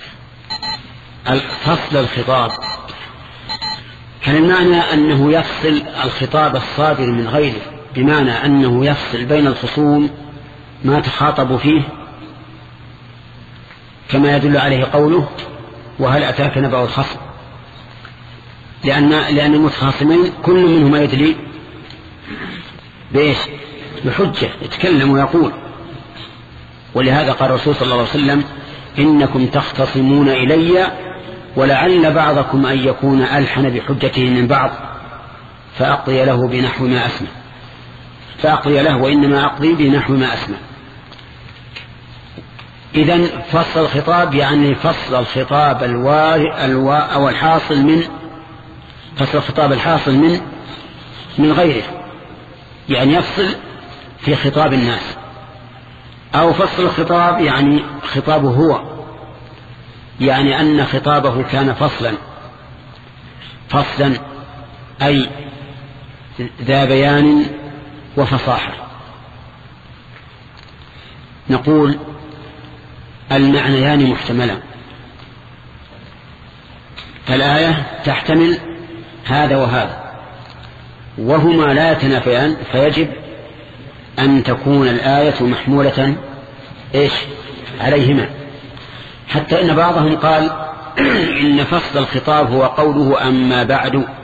فصل الخطاب كان المعنى أنه يفصل الخطاب الصادر من غيره، بمعنى أنه يفصل بين الخصوم ما تخاطبوا فيه، كما يدل عليه قوله وهل أتاك نبأ الخصم، لأن, لأن المتخاصمين كل منهما يدلي بإيش؟ بحجة، يتكلم ويقول. ولهذا قال الرسول صلى الله عليه وسلم إنكم تختصمون إلي ولعل بعضكم أن يكون ألحن بحجته من بعض فأقضي له بنحو ما أسمع، فأقضي له وإنما أقضي بنحو ما أسمع. إذن فصل الخطاب يعني فصل الخطاب الوارئ الوا أو الحاصل من فصل الخطاب الحاصل من من غيره، يعني يفصل في خطاب الناس. أو فصل الخطاب يعني خطابه هو، يعني أن خطابه كان فصلا فصلا أي ذا بيان وفصاحة. نقول المعنيان محتملان، فالآية تحتمل هذا وهذا وهما لا يتنافيان، فيجب أن تكون الآية محمولة إيش عليهما. حتى إن بعضهم قال إن فصل الخطاب هو قوله أما بعد